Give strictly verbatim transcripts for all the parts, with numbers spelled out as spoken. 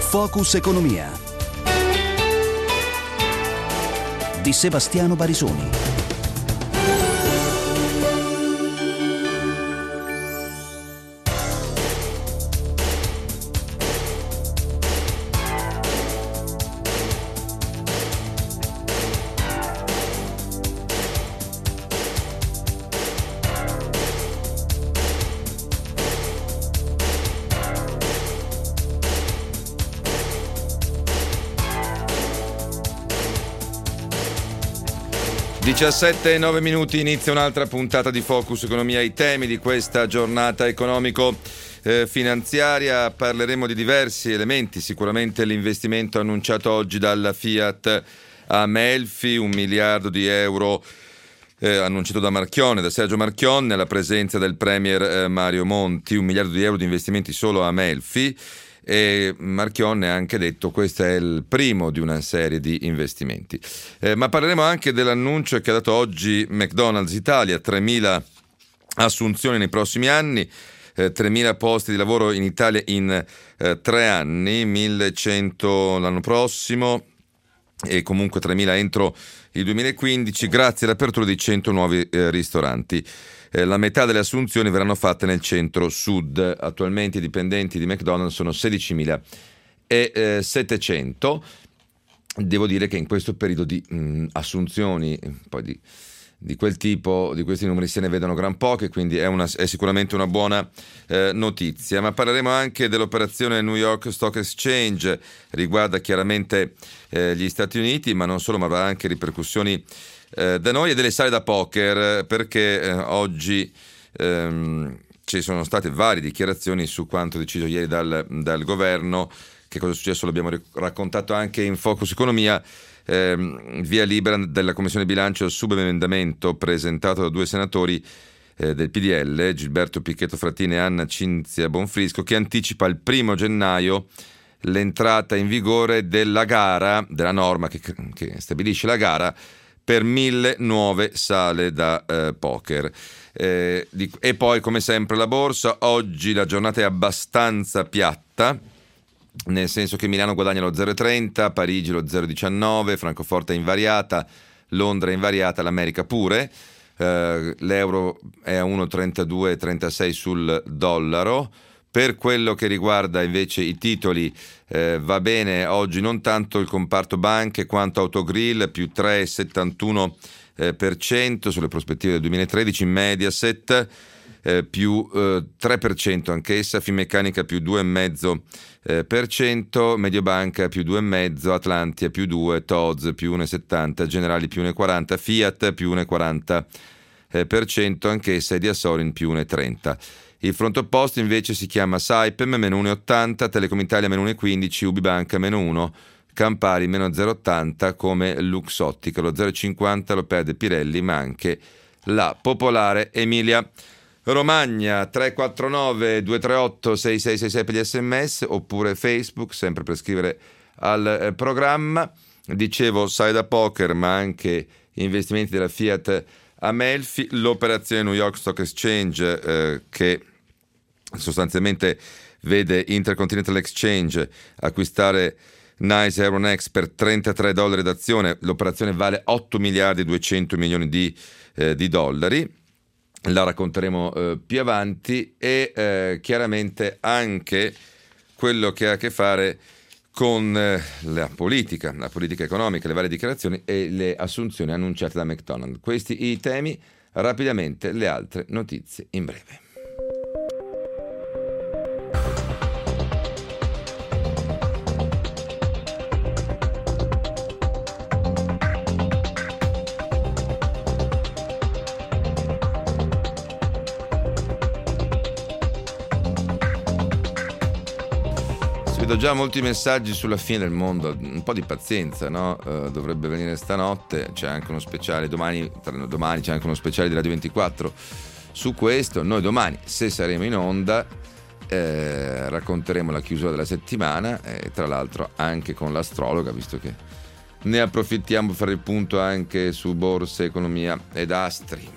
Focus Economia di Sebastiano Barisoni. diciassette e nove minuti, inizia un'altra puntata di Focus Economia. I temi di questa giornata economico-finanziaria, parleremo di diversi elementi, sicuramente l'investimento annunciato oggi dalla Fiat a Melfi, un miliardo di euro eh, annunciato da Marchionne, da Sergio Marchionne, alla presenza del Premier eh, Mario Monti, un miliardo di euro di investimenti solo a Melfi. E Marchionne ha anche detto questo è il primo di una serie di investimenti. Eh, ma parleremo anche dell'annuncio che ha dato oggi McDonald's Italia, tremila assunzioni nei prossimi anni, eh, tremila posti di lavoro in Italia in eh, tre anni, millecento l'anno prossimo e comunque tremila entro il duemilaquindici, grazie all'apertura di cento nuovi eh, ristoranti. Eh, la metà delle assunzioni verranno fatte nel centro-sud. Attualmente i dipendenti di McDonald's sono sedicimilasettecento. Devo dire che in questo periodo di mh, assunzioni, poi di, di quel tipo, di questi numeri se ne vedono gran poche, quindi è, una, è sicuramente una buona eh, notizia. Ma parleremo anche dell'operazione New York Stock Exchange, riguarda chiaramente eh, gli Stati Uniti, ma non solo, ma avrà anche ripercussioni Eh, da noi, e delle sale da poker, perché eh, oggi ehm, ci sono state varie dichiarazioni su quanto deciso ieri dal, dal governo. Che cosa è successo l'abbiamo raccontato anche in Focus Economia. ehm, via libera della Commissione Bilancio al subemendamento presentato da due senatori eh, del P D L, Gilberto Picchetto Frattini e Anna Cinzia Bonfrisco, che anticipa il primo gennaio l'entrata in vigore della gara, della norma che, che stabilisce la gara per mille nuove sale da eh, poker. Eh, di, e poi, come sempre, la borsa. Oggi la giornata è abbastanza piatta, nel senso che Milano guadagna lo zero virgola trenta, Parigi lo zero virgola diciannove, Francoforte è invariata, Londra è invariata, l'America pure. Eh, l'euro è a uno virgola trentadue trentasei sul dollaro. Per quello che riguarda invece i titoli, eh, va bene oggi non tanto il comparto banche quanto Autogrill, più tre virgola settantuno per cento sulle prospettive del duemilatredici, Mediaset eh, più eh, tre per cento anch'essa, Finmeccanica più due virgola cinque per cento, Mediobanca più due virgola cinque, Atlantia più due, Tod's più uno virgola settanta, Generali più uno virgola quaranta, Fiat più uno virgola quaranta per cento anch'essa e Diasorin più uno virgola trenta. Il fronte opposto invece si chiama Saipem, meno uno virgola ottanta, Telecom Italia meno uno virgola quindici, Ubibanca meno uno, Campari meno zero virgola ottanta, come Luxottica, lo zero virgola cinquanta lo perde Pirelli, ma anche la Popolare Emilia Romagna. Tre quattro nove due tre otto sei sei sei sei per gli sms, oppure Facebook, sempre per scrivere al eh, programma. Dicevo, sale da poker, ma anche investimenti della Fiat a Melfi, l'operazione New York Stock Exchange eh, che sostanzialmente vede Intercontinental Exchange acquistare Nice Euronext per trentatré dollari d'azione. L'operazione vale otto miliardi duecento milioni di, eh, di dollari. La racconteremo eh, più avanti. E eh, chiaramente anche quello che ha a che fare con eh, la politica, la politica economica, le varie dichiarazioni e le assunzioni annunciate da McDonald's. Questi i temi, rapidamente le altre notizie in breve. Vedo già molti messaggi sulla fine del mondo, un po' di pazienza, no? Uh, dovrebbe venire stanotte, c'è anche uno speciale, domani, domani c'è anche uno speciale di Radio ventiquattro su questo. Noi domani, se saremo in onda, eh, racconteremo la chiusura della settimana e tra l'altro anche con l'astrologa, visto che ne approfittiamo per fare il punto anche su borse, economia ed astri.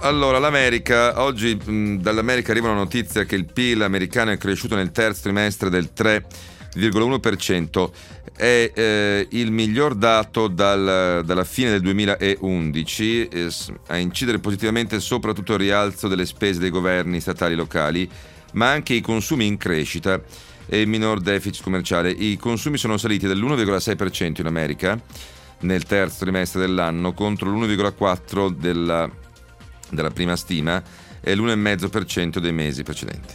Allora, l'America, oggi mh, dall'America arriva una notizia che il P I L americano è cresciuto nel terzo trimestre del tre virgola uno per cento, è eh, il miglior dato dal, dalla fine del duemilaundici, eh, a incidere positivamente soprattutto il rialzo delle spese dei governi statali e locali, ma anche i consumi in crescita e il minor deficit commerciale. I consumi sono saliti dell'uno virgola sei per cento in America nel terzo trimestre dell'anno contro l'uno virgola quattro per cento della, della prima stima e l'uno virgola cinque per cento dei mesi precedenti.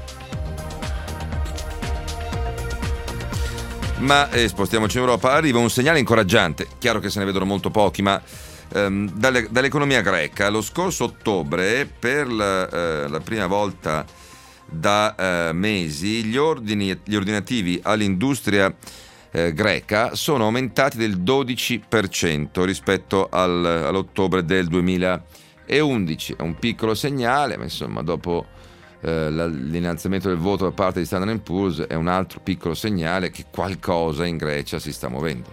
Ma eh, spostiamoci in Europa, arriva un segnale incoraggiante, chiaro che se ne vedono molto pochi, ma ehm, dalle, dall'economia greca. Lo scorso ottobre, per la, eh, la prima volta da eh, mesi, gli, ordini, gli ordinativi all'industria eh, greca sono aumentati del dodici per cento rispetto al, all'ottobre del duemilaundici. È un piccolo segnale, ma insomma dopo eh, l'innalzamento del voto da parte di Standard and Poor's è un altro piccolo segnale che qualcosa in Grecia si sta muovendo.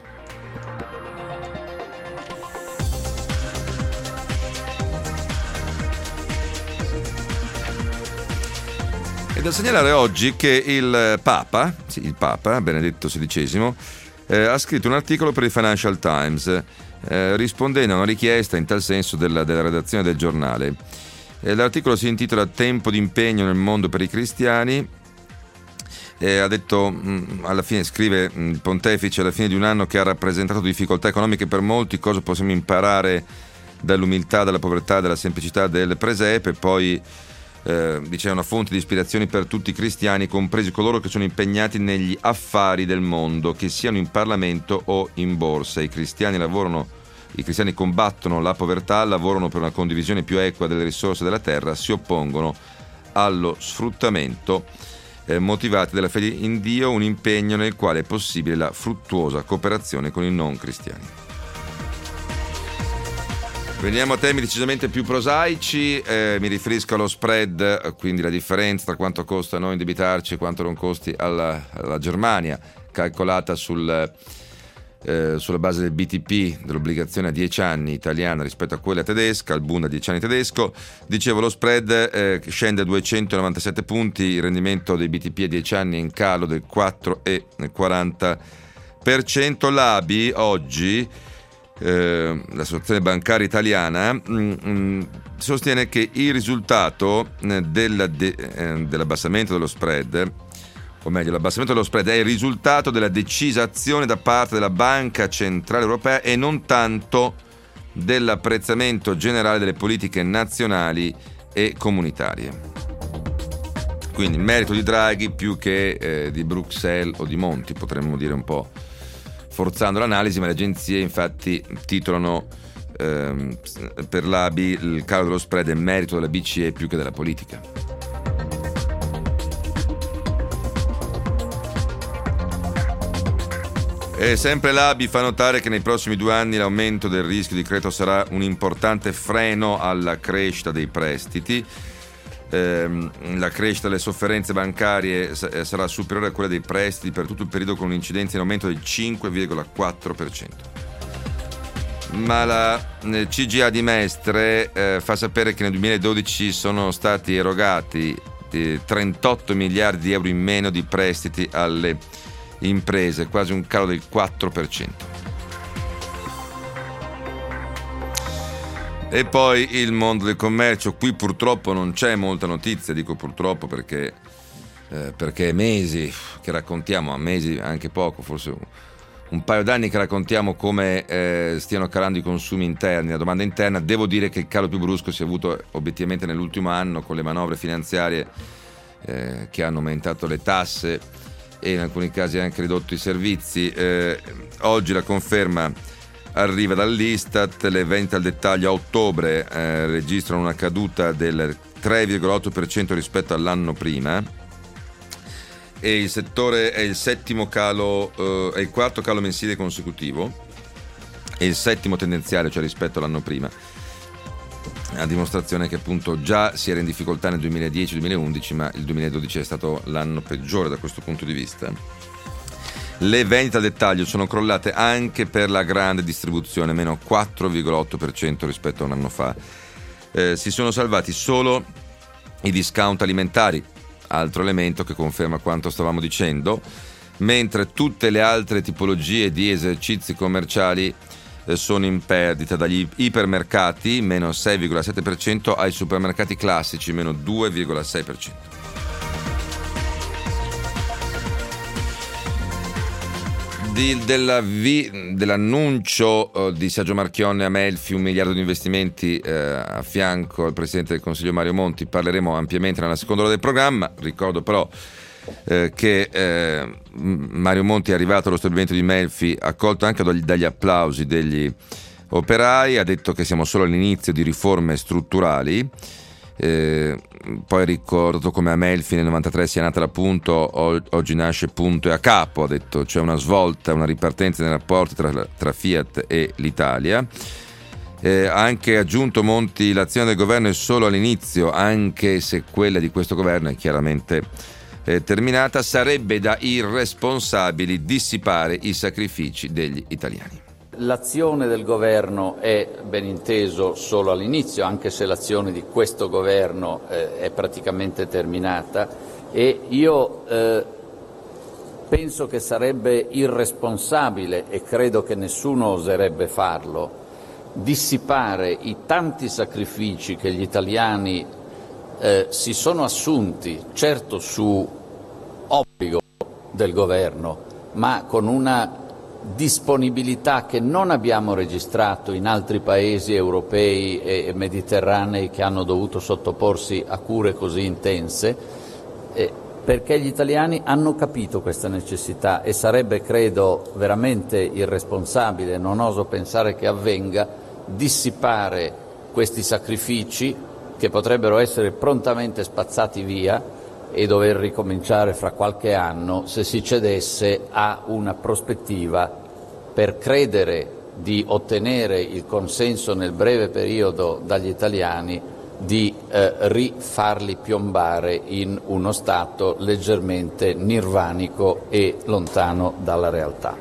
È da segnalare oggi che il Papa, sì, il Papa Benedetto sedicesimo, eh, ha scritto un articolo per il Financial Times eh, rispondendo a una richiesta in tal senso della, della redazione del giornale. Eh, l'articolo si intitola Tempo di impegno nel mondo per i cristiani. Eh, ha detto, mh, alla fine scrive mh, il pontefice, alla fine di un anno che ha rappresentato difficoltà economiche per molti, cosa possiamo imparare dall'umiltà, dalla povertà, dalla semplicità del presepe? Poi Eh, dice, è una fonte di ispirazione per tutti i cristiani, compresi coloro che sono impegnati negli affari del mondo, che siano in Parlamento o in borsa. I cristiani lavorano, i cristiani combattono la povertà, lavorano per una condivisione più equa delle risorse della terra, si oppongono allo sfruttamento, eh, motivati dalla fede in Dio, un impegno nel quale è possibile la fruttuosa cooperazione con i non cristiani. Veniamo a temi decisamente più prosaici, eh, mi riferisco allo spread, quindi la differenza tra quanto costa a noi indebitarci e quanto non costi alla, alla Germania, calcolata sul, eh, sulla base del B T P, dell'obbligazione a dieci anni italiana rispetto a quella tedesca, il Bund a dieci anni tedesco. Dicevo, lo spread eh, scende a duecentonovantasette punti, il rendimento dei B T P a dieci anni è in calo del quattro virgola quaranta per cento. L'A B I oggi, Eh, l'associazione bancaria italiana, mh, mh, sostiene che il risultato eh, della de, eh, dell'abbassamento dello spread, o meglio l'abbassamento dello spread è il risultato della decisa azione da parte della Banca Centrale Europea e non tanto dell'apprezzamento generale delle politiche nazionali e comunitarie. Quindi merito di Draghi più che eh, di Bruxelles o di Monti, potremmo dire un po' forzando l'analisi, ma le agenzie infatti titolano ehm, per l'A B I il calo dello spread è merito della B C E più che della politica. E sempre l'A B I fa notare che nei prossimi due anni l'aumento del rischio di credito sarà un importante freno alla crescita dei prestiti. La crescita delle sofferenze bancarie sarà superiore a quella dei prestiti per tutto il periodo, con un'incidenza in aumento del cinque virgola quattro per cento. Ma la C G A di Mestre eh, fa sapere che nel duemiladodici sono stati erogati eh, trentotto miliardi di euro in meno di prestiti alle imprese, quasi un calo del quattro per cento. E poi il mondo del commercio, qui purtroppo non c'è molta notizia, dico purtroppo perché, eh, perché è mesi che raccontiamo, a mesi anche poco, forse un, un paio d'anni che raccontiamo come eh, stiano calando i consumi interni, la domanda interna. Devo dire che il calo più brusco si è avuto obiettivamente nell'ultimo anno con le manovre finanziarie eh, che hanno aumentato le tasse e in alcuni casi anche ridotto i servizi. Eh, oggi la conferma arriva dall'Istat, le vendite al dettaglio a ottobre eh, registrano una caduta del tre virgola otto per cento rispetto all'anno prima e il settore è il settimo calo, eh, è il quarto calo mensile consecutivo e il settimo tendenziale, cioè rispetto all'anno prima, a dimostrazione che appunto già si era in difficoltà nel duemiladieci duemilaundici, ma il duemiladodici è stato l'anno peggiore da questo punto di vista. Le vendite al dettaglio sono crollate anche per la grande distribuzione, meno quattro virgola otto per cento rispetto a un anno fa. Eh, si sono salvati solo i discount alimentari, altro elemento che conferma quanto stavamo dicendo, mentre tutte le altre tipologie di esercizi commerciali eh, sono in perdita, dagli ipermercati meno sei virgola sette per cento ai supermercati classici meno due virgola sei per cento. Di, della vi, dell'annuncio uh, di Sergio Marchionne a Melfi, un miliardo di investimenti uh, a fianco al Presidente del Consiglio Mario Monti, parleremo ampiamente nella seconda ora del programma. Ricordo però uh, che uh, Mario Monti è arrivato allo stabilimento di Melfi accolto anche dagli, dagli applausi degli operai, ha detto che siamo solo all'inizio di riforme strutturali. Eh, poi ricordo come a Melfi nel novantatré sia nata la Punto, oggi nasce Punto e a capo, ha detto c'è una svolta, una ripartenza nei rapporti tra, tra Fiat e l'Italia. Eh, ha anche aggiunto Monti, l'azione del governo è solo all'inizio, anche se quella di questo governo è chiaramente eh, terminata, sarebbe da irresponsabili dissipare i sacrifici degli italiani. L'azione del governo è, ben inteso, solo all'inizio, anche se l'azione di questo governo eh, è praticamente terminata, e io eh, penso che sarebbe irresponsabile, e credo che nessuno oserebbe farlo, dissipare i tanti sacrifici che gli italiani eh, si sono assunti, certo su obbligo del governo, ma con una disponibilità che non abbiamo registrato in altri paesi europei e mediterranei che hanno dovuto sottoporsi a cure così intense, eh, perché gli italiani hanno capito questa necessità, e sarebbe, credo, veramente irresponsabile, non oso pensare che avvenga, dissipare questi sacrifici che potrebbero essere prontamente spazzati via e dover ricominciare fra qualche anno se si cedesse a una prospettiva per credere di ottenere il consenso nel breve periodo dagli italiani di eh, rifarli piombare in uno stato leggermente nirvanico e lontano dalla realtà.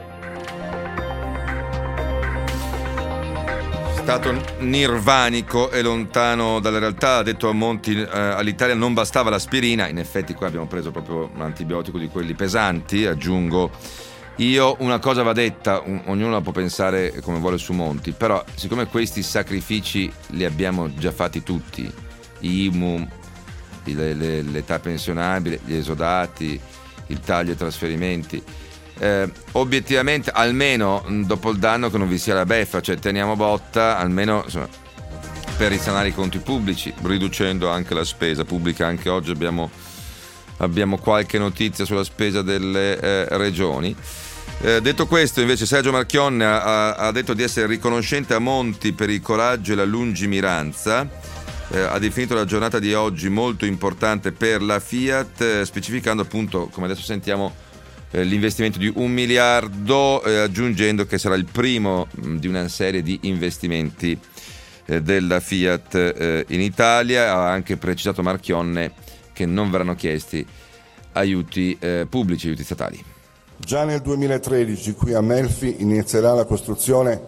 Stato nirvanico e lontano dalla realtà, ha detto a Monti, eh, all'Italia non bastava l'aspirina, in effetti qua abbiamo preso proprio un antibiotico di quelli pesanti, aggiungo io. Una cosa va detta, un, ognuno la può pensare come vuole su Monti, però siccome questi sacrifici li abbiamo già fatti tutti, I M U, le, le, l'età pensionabile, gli esodati, il taglio ai trasferimenti, Eh, obiettivamente almeno dopo il danno che non vi sia la beffa, cioè teniamo botta almeno, insomma, per risanare i conti pubblici, riducendo anche la spesa pubblica. Anche oggi abbiamo, abbiamo qualche notizia sulla spesa delle eh, regioni. Eh, detto questo, invece, Sergio Marchionne ha, ha detto di essere riconoscente a Monti per il coraggio e la lungimiranza. Eh, ha definito la giornata di oggi molto importante per la Fiat, eh, specificando appunto, come adesso sentiamo, l'investimento di un miliardo, eh, aggiungendo che sarà il primo mh, di una serie di investimenti eh, della Fiat eh, in Italia. Ha anche precisato Marchionne che non verranno chiesti aiuti eh, pubblici, aiuti statali. Già nel duemilatredici qui a Melfi inizierà la costruzione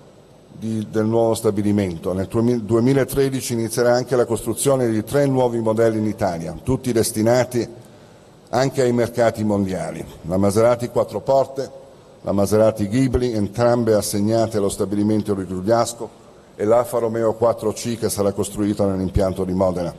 di, del nuovo stabilimento. Nel duemilatredici inizierà anche la costruzione di tre nuovi modelli in Italia, tutti destinati anche ai mercati mondiali. La Maserati quattro porte, la Maserati Ghibli, entrambe assegnate allo stabilimento di Grugliasco, e l'Alfa Romeo quattro C che sarà costruita nell'impianto di Modena.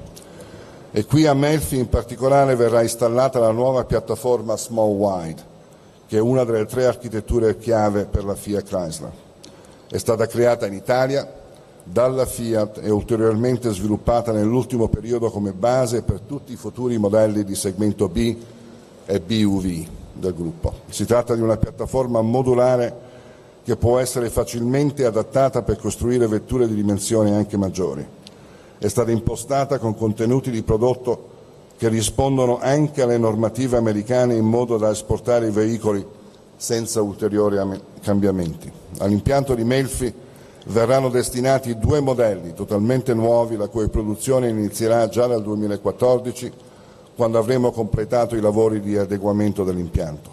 E qui a Melfi in particolare verrà installata la nuova piattaforma Small Wide, che è una delle tre architetture chiave per la Fiat Chrysler. È stata creata in Italia dalla Fiat e ulteriormente sviluppata nell'ultimo periodo come base per tutti i futuri modelli di segmento B e B U V del gruppo. Si tratta di una piattaforma modulare che può essere facilmente adattata per costruire vetture di dimensioni anche maggiori. È stata impostata con contenuti di prodotto che rispondono anche alle normative americane in modo da esportare i veicoli senza ulteriori cambiamenti. All'impianto di Melfi verranno destinati due modelli totalmente nuovi, la cui produzione inizierà già dal duemilaquattordici, quando avremo completato i lavori di adeguamento dell'impianto.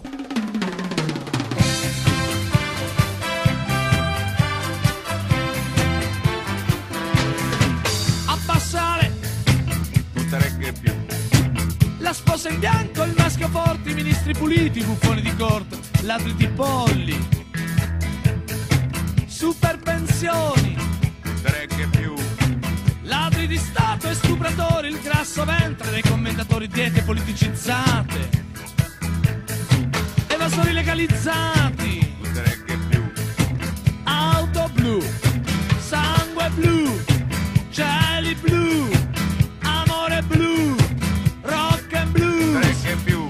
in bianco, il maschio forte, i ministri puliti, i buffoni di corte, ladri di polli, super pensioni, tre che più, ladri di Stato e stupratori, il grasso ventre dei commentatori, diete politicizzate, evasori legalizzati, tre che più, auto blu, sangue blu, cieli blu, amore blu, rock and blues. tre che più.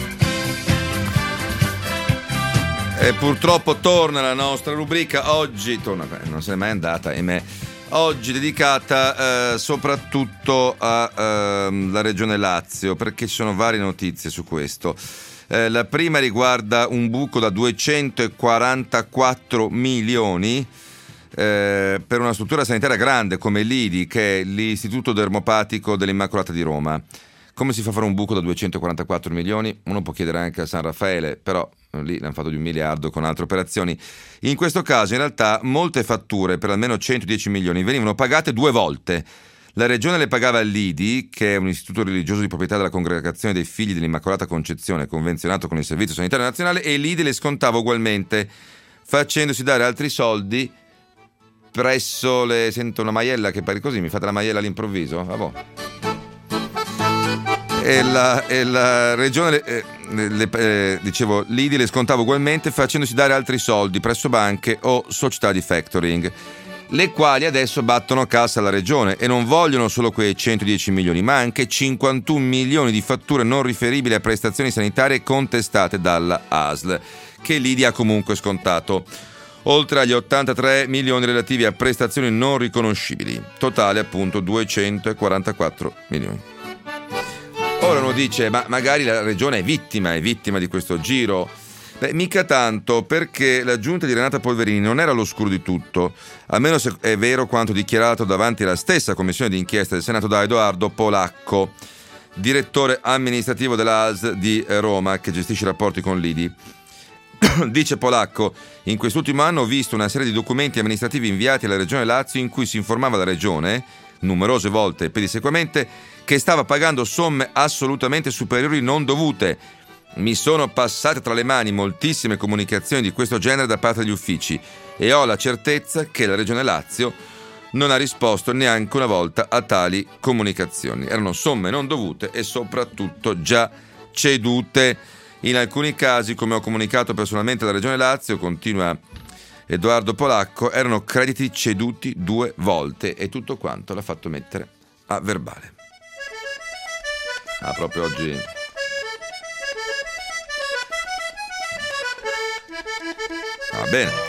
E purtroppo torna la nostra rubrica oggi, torna, beh, non se n'è mai andata, ahimè. Oggi dedicata eh, soprattutto alla eh, regione Lazio, perché ci sono varie notizie su questo. Eh, la prima riguarda un buco da duecentoquarantaquattro milioni eh, per una struttura sanitaria grande come l'I D I, che è l'Istituto Dermopatico dell'Immacolata di Roma. Come si fa a fare un buco da duecentoquarantaquattro milioni? Uno può chiedere anche a San Raffaele, però lì l'hanno fatto di un miliardo con altre operazioni. In questo caso in realtà molte fatture per almeno centodieci milioni venivano pagate due volte. La regione le pagava all'I D I, che è un istituto religioso di proprietà della Congregazione dei Figli dell'Immacolata Concezione, convenzionato con il Servizio Sanitario Nazionale, e l'I D I le scontava ugualmente, facendosi dare altri soldi presso le... Sento una maiella che pare così, mi fate la maiella all'improvviso? Vabbè. E la, e la regione, eh, le, eh, dicevo, l'I D I le scontava ugualmente facendosi dare altri soldi presso banche o società di factoring, le quali adesso battono cassa alla regione e non vogliono solo quei centodieci milioni, ma anche cinquantuno milioni di fatture non riferibili a prestazioni sanitarie contestate dalla A S L, che l'I D I ha comunque scontato, oltre agli ottantatré milioni relativi a prestazioni non riconoscibili, totale appunto duecentoquarantaquattro milioni. Ora uno dice, ma magari la regione è vittima, è vittima di questo giro. Beh, mica tanto, perché la giunta di Renata Polverini non era all'oscuro di tutto, almeno se è vero quanto dichiarato davanti alla stessa commissione d'inchiesta del Senato da Edoardo Polacco, direttore amministrativo della A S L di Roma, che gestisce i rapporti con l'I D I. Dice Polacco, in quest'ultimo anno ho visto una serie di documenti amministrativi inviati alla regione Lazio in cui si informava la regione, numerose volte e pedissequamente, che stava pagando somme assolutamente superiori non dovute. Mi sono passate tra le mani moltissime comunicazioni di questo genere da parte degli uffici e ho la certezza che la regione Lazio non ha risposto neanche una volta a tali comunicazioni. Erano somme non dovute e soprattutto già cedute. In alcuni casi, come ho comunicato personalmente alla regione Lazio, continua Edoardo Polacco, erano crediti ceduti due volte e tutto quanto l'ha fatto mettere a verbale. Ah, proprio oggi. Va ah, bene.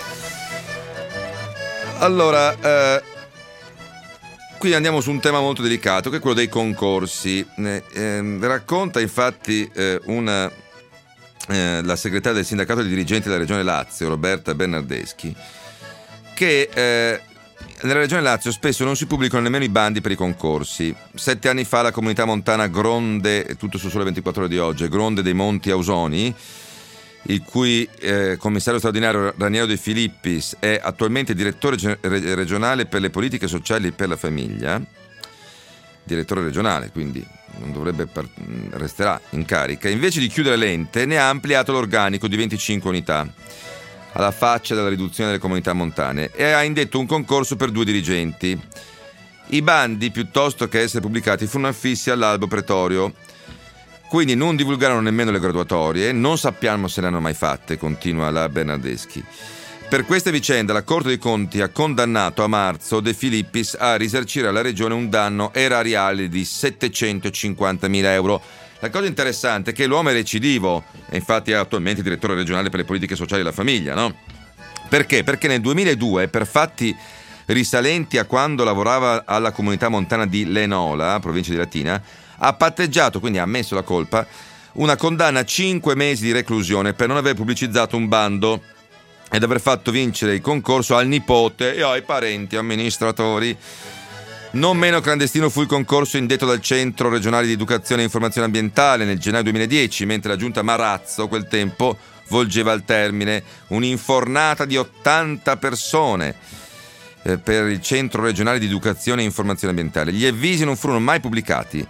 Allora, eh, qui andiamo su un tema molto delicato, che è quello dei concorsi. Eh, eh, racconta infatti eh, una, eh, la segretaria del sindacato dei dirigenti della regione Lazio, Roberta Bernardeschi, che eh, nella regione Lazio spesso non si pubblicano nemmeno i bandi per i concorsi. Sette anni fa la comunità montana Gronde, tutto su Sole ventiquattro Ore di oggi, Gronde dei Monti Ausoni, il cui eh, commissario straordinario Raniero De Filippis è attualmente direttore ge- regionale per le politiche sociali e per la famiglia, direttore regionale, quindi non dovrebbe par- resterà in carica, invece di chiudere l'ente ne ha ampliato l'organico di venticinque unità, alla faccia della riduzione delle comunità montane, e ha indetto un concorso per due dirigenti. I bandi, piuttosto che essere pubblicati, furono affissi all'albo pretorio, quindi non divulgarono nemmeno le graduatorie, non sappiamo se le hanno mai fatte, continua la Bernardeschi. Per questa vicenda la Corte dei Conti ha condannato a marzo De Filippis a risarcire alla regione un danno erariale di settecentocinquantamila euro. La cosa interessante è che l'uomo è recidivo, e infatti è attualmente direttore regionale per le politiche sociali e la famiglia, no? Perché? Perché nel duemiladue, per fatti risalenti a quando lavorava alla comunità montana di Lenola, provincia di Latina, ha patteggiato, quindi ha ammesso la colpa, una condanna a cinque mesi di reclusione per non aver pubblicizzato un bando ed aver fatto vincere il concorso al nipote e ai parenti amministratori. Non meno clandestino fu il concorso indetto dal Centro Regionale di Educazione e Informazione Ambientale nel gennaio duemiladieci, mentre la giunta Marazzo a quel tempo volgeva al termine un'infornata di ottanta persone eh, per il Centro Regionale di Educazione e Informazione Ambientale. Gli avvisi non furono mai pubblicati.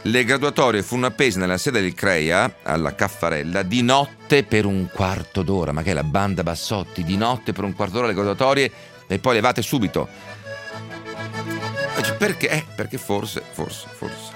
Le graduatorie furono appese nella sede del CREA, alla Caffarella, di notte per un quarto d'ora. Ma che è la banda Bassotti? Di notte per un quarto d'ora le graduatorie e poi levate subito. Perché? Eh, perché forse, forse, forse.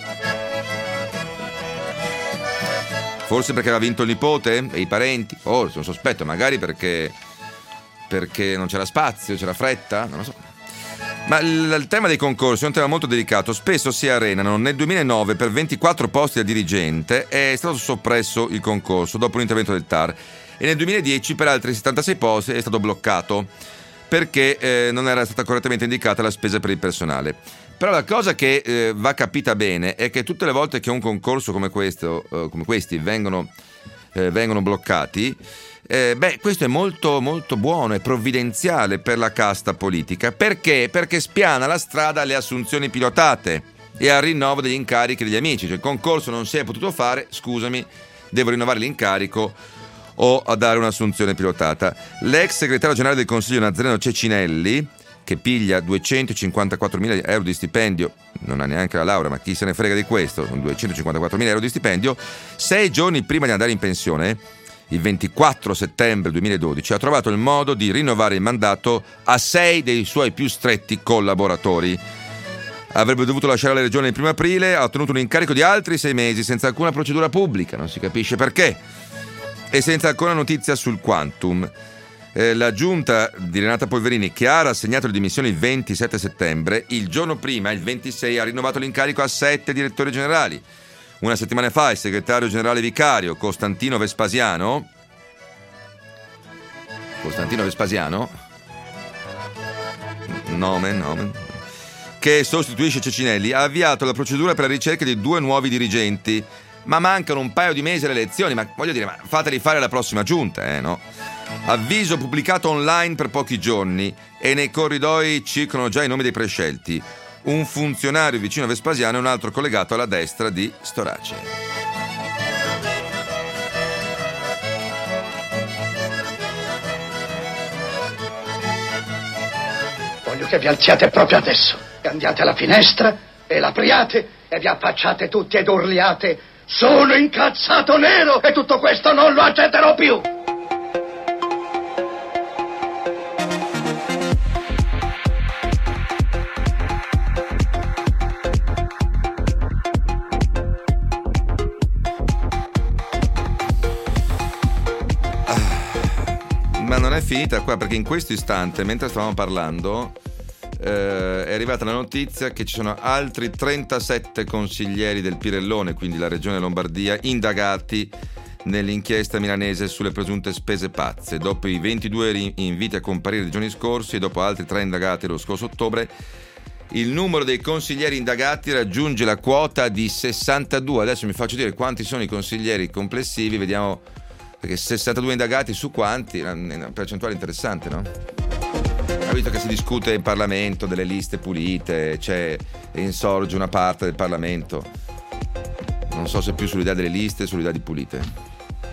Forse perché aveva vinto il nipote e i parenti? Forse, non sospetto, magari perché, perché non c'era spazio, c'era fretta, non lo so. Ma il, il tema dei concorsi è un tema molto delicato, spesso si arenano. Nel duemilanove per ventiquattro posti da dirigente è stato soppresso il concorso dopo l'intervento del T A R e nel duemiladieci per altri settantasei posti è stato bloccato perché eh, non era stata correttamente indicata la spesa per il personale. Però la cosa che eh, va capita bene è che tutte le volte che un concorso come questo, eh, come questi vengono, eh, vengono bloccati, Eh, beh, questo è molto molto buono e provvidenziale per la casta politica. Perché? Perché spiana la strada alle assunzioni pilotate e al rinnovo degli incarichi degli amici. Cioè, il concorso non si è potuto fare, scusami, devo rinnovare l'incarico o a dare un'assunzione pilotata. L'ex segretario generale del Consiglio Nazareno Cecinelli, che piglia duecentocinquantaquattromila euro di stipendio, non ha neanche la laurea, ma chi se ne frega di questo, sono duecentocinquantaquattromila euro di stipendio, sei giorni prima di andare in pensione, il ventiquattro settembre duemiladodici, ha trovato il modo di rinnovare il mandato a sei dei suoi più stretti collaboratori. Avrebbe dovuto lasciare la regione il primo aprile, ha ottenuto un incarico di altri sei mesi senza alcuna procedura pubblica, non si capisce perché, e senza alcuna notizia sul quantum. Eh, la giunta di Renata Polverini, che ha rassegnato le dimissioni il ventisette settembre, il giorno prima, il ventisei, ha rinnovato l'incarico a sette direttori generali. Una settimana fa il segretario generale vicario Costantino Vespasiano Costantino Vespasiano nomen, nomen, che sostituisce Cecinelli, ha avviato la procedura per la ricerca di due nuovi dirigenti. Ma mancano un paio di mesi alle elezioni, ma voglio dire, ma fateli fare la prossima giunta, eh, no? Avviso pubblicato online per pochi giorni e nei corridoi circolano già i nomi dei prescelti. Un funzionario vicino a Vespasiano e un altro collegato alla destra di Storace. Voglio che vi alziate proprio adesso e andiate alla finestra e l'apriate e vi affacciate tutti ed urliate: sono incazzato nero e tutto questo non lo accetterò più! Ma non è finita qua, perché in questo istante, mentre stavamo parlando, eh, è arrivata la notizia che ci sono altri trentasette consiglieri del Pirellone, quindi la regione Lombardia, indagati nell'inchiesta milanese sulle presunte spese pazze. Dopo i ventidue inviti a comparire dei giorni scorsi e dopo altri tre indagati lo scorso ottobre, il numero dei consiglieri indagati raggiunge la quota di sessantadue. Adesso mi faccio dire quanti sono i consiglieri complessivi, vediamo, perché sessantadue indagati su quanti, è una percentuale interessante, no? Ha visto che si discute in Parlamento delle liste pulite, c'è e insorge una parte del Parlamento, non so se più sull'idea delle liste o sull'idea di pulite.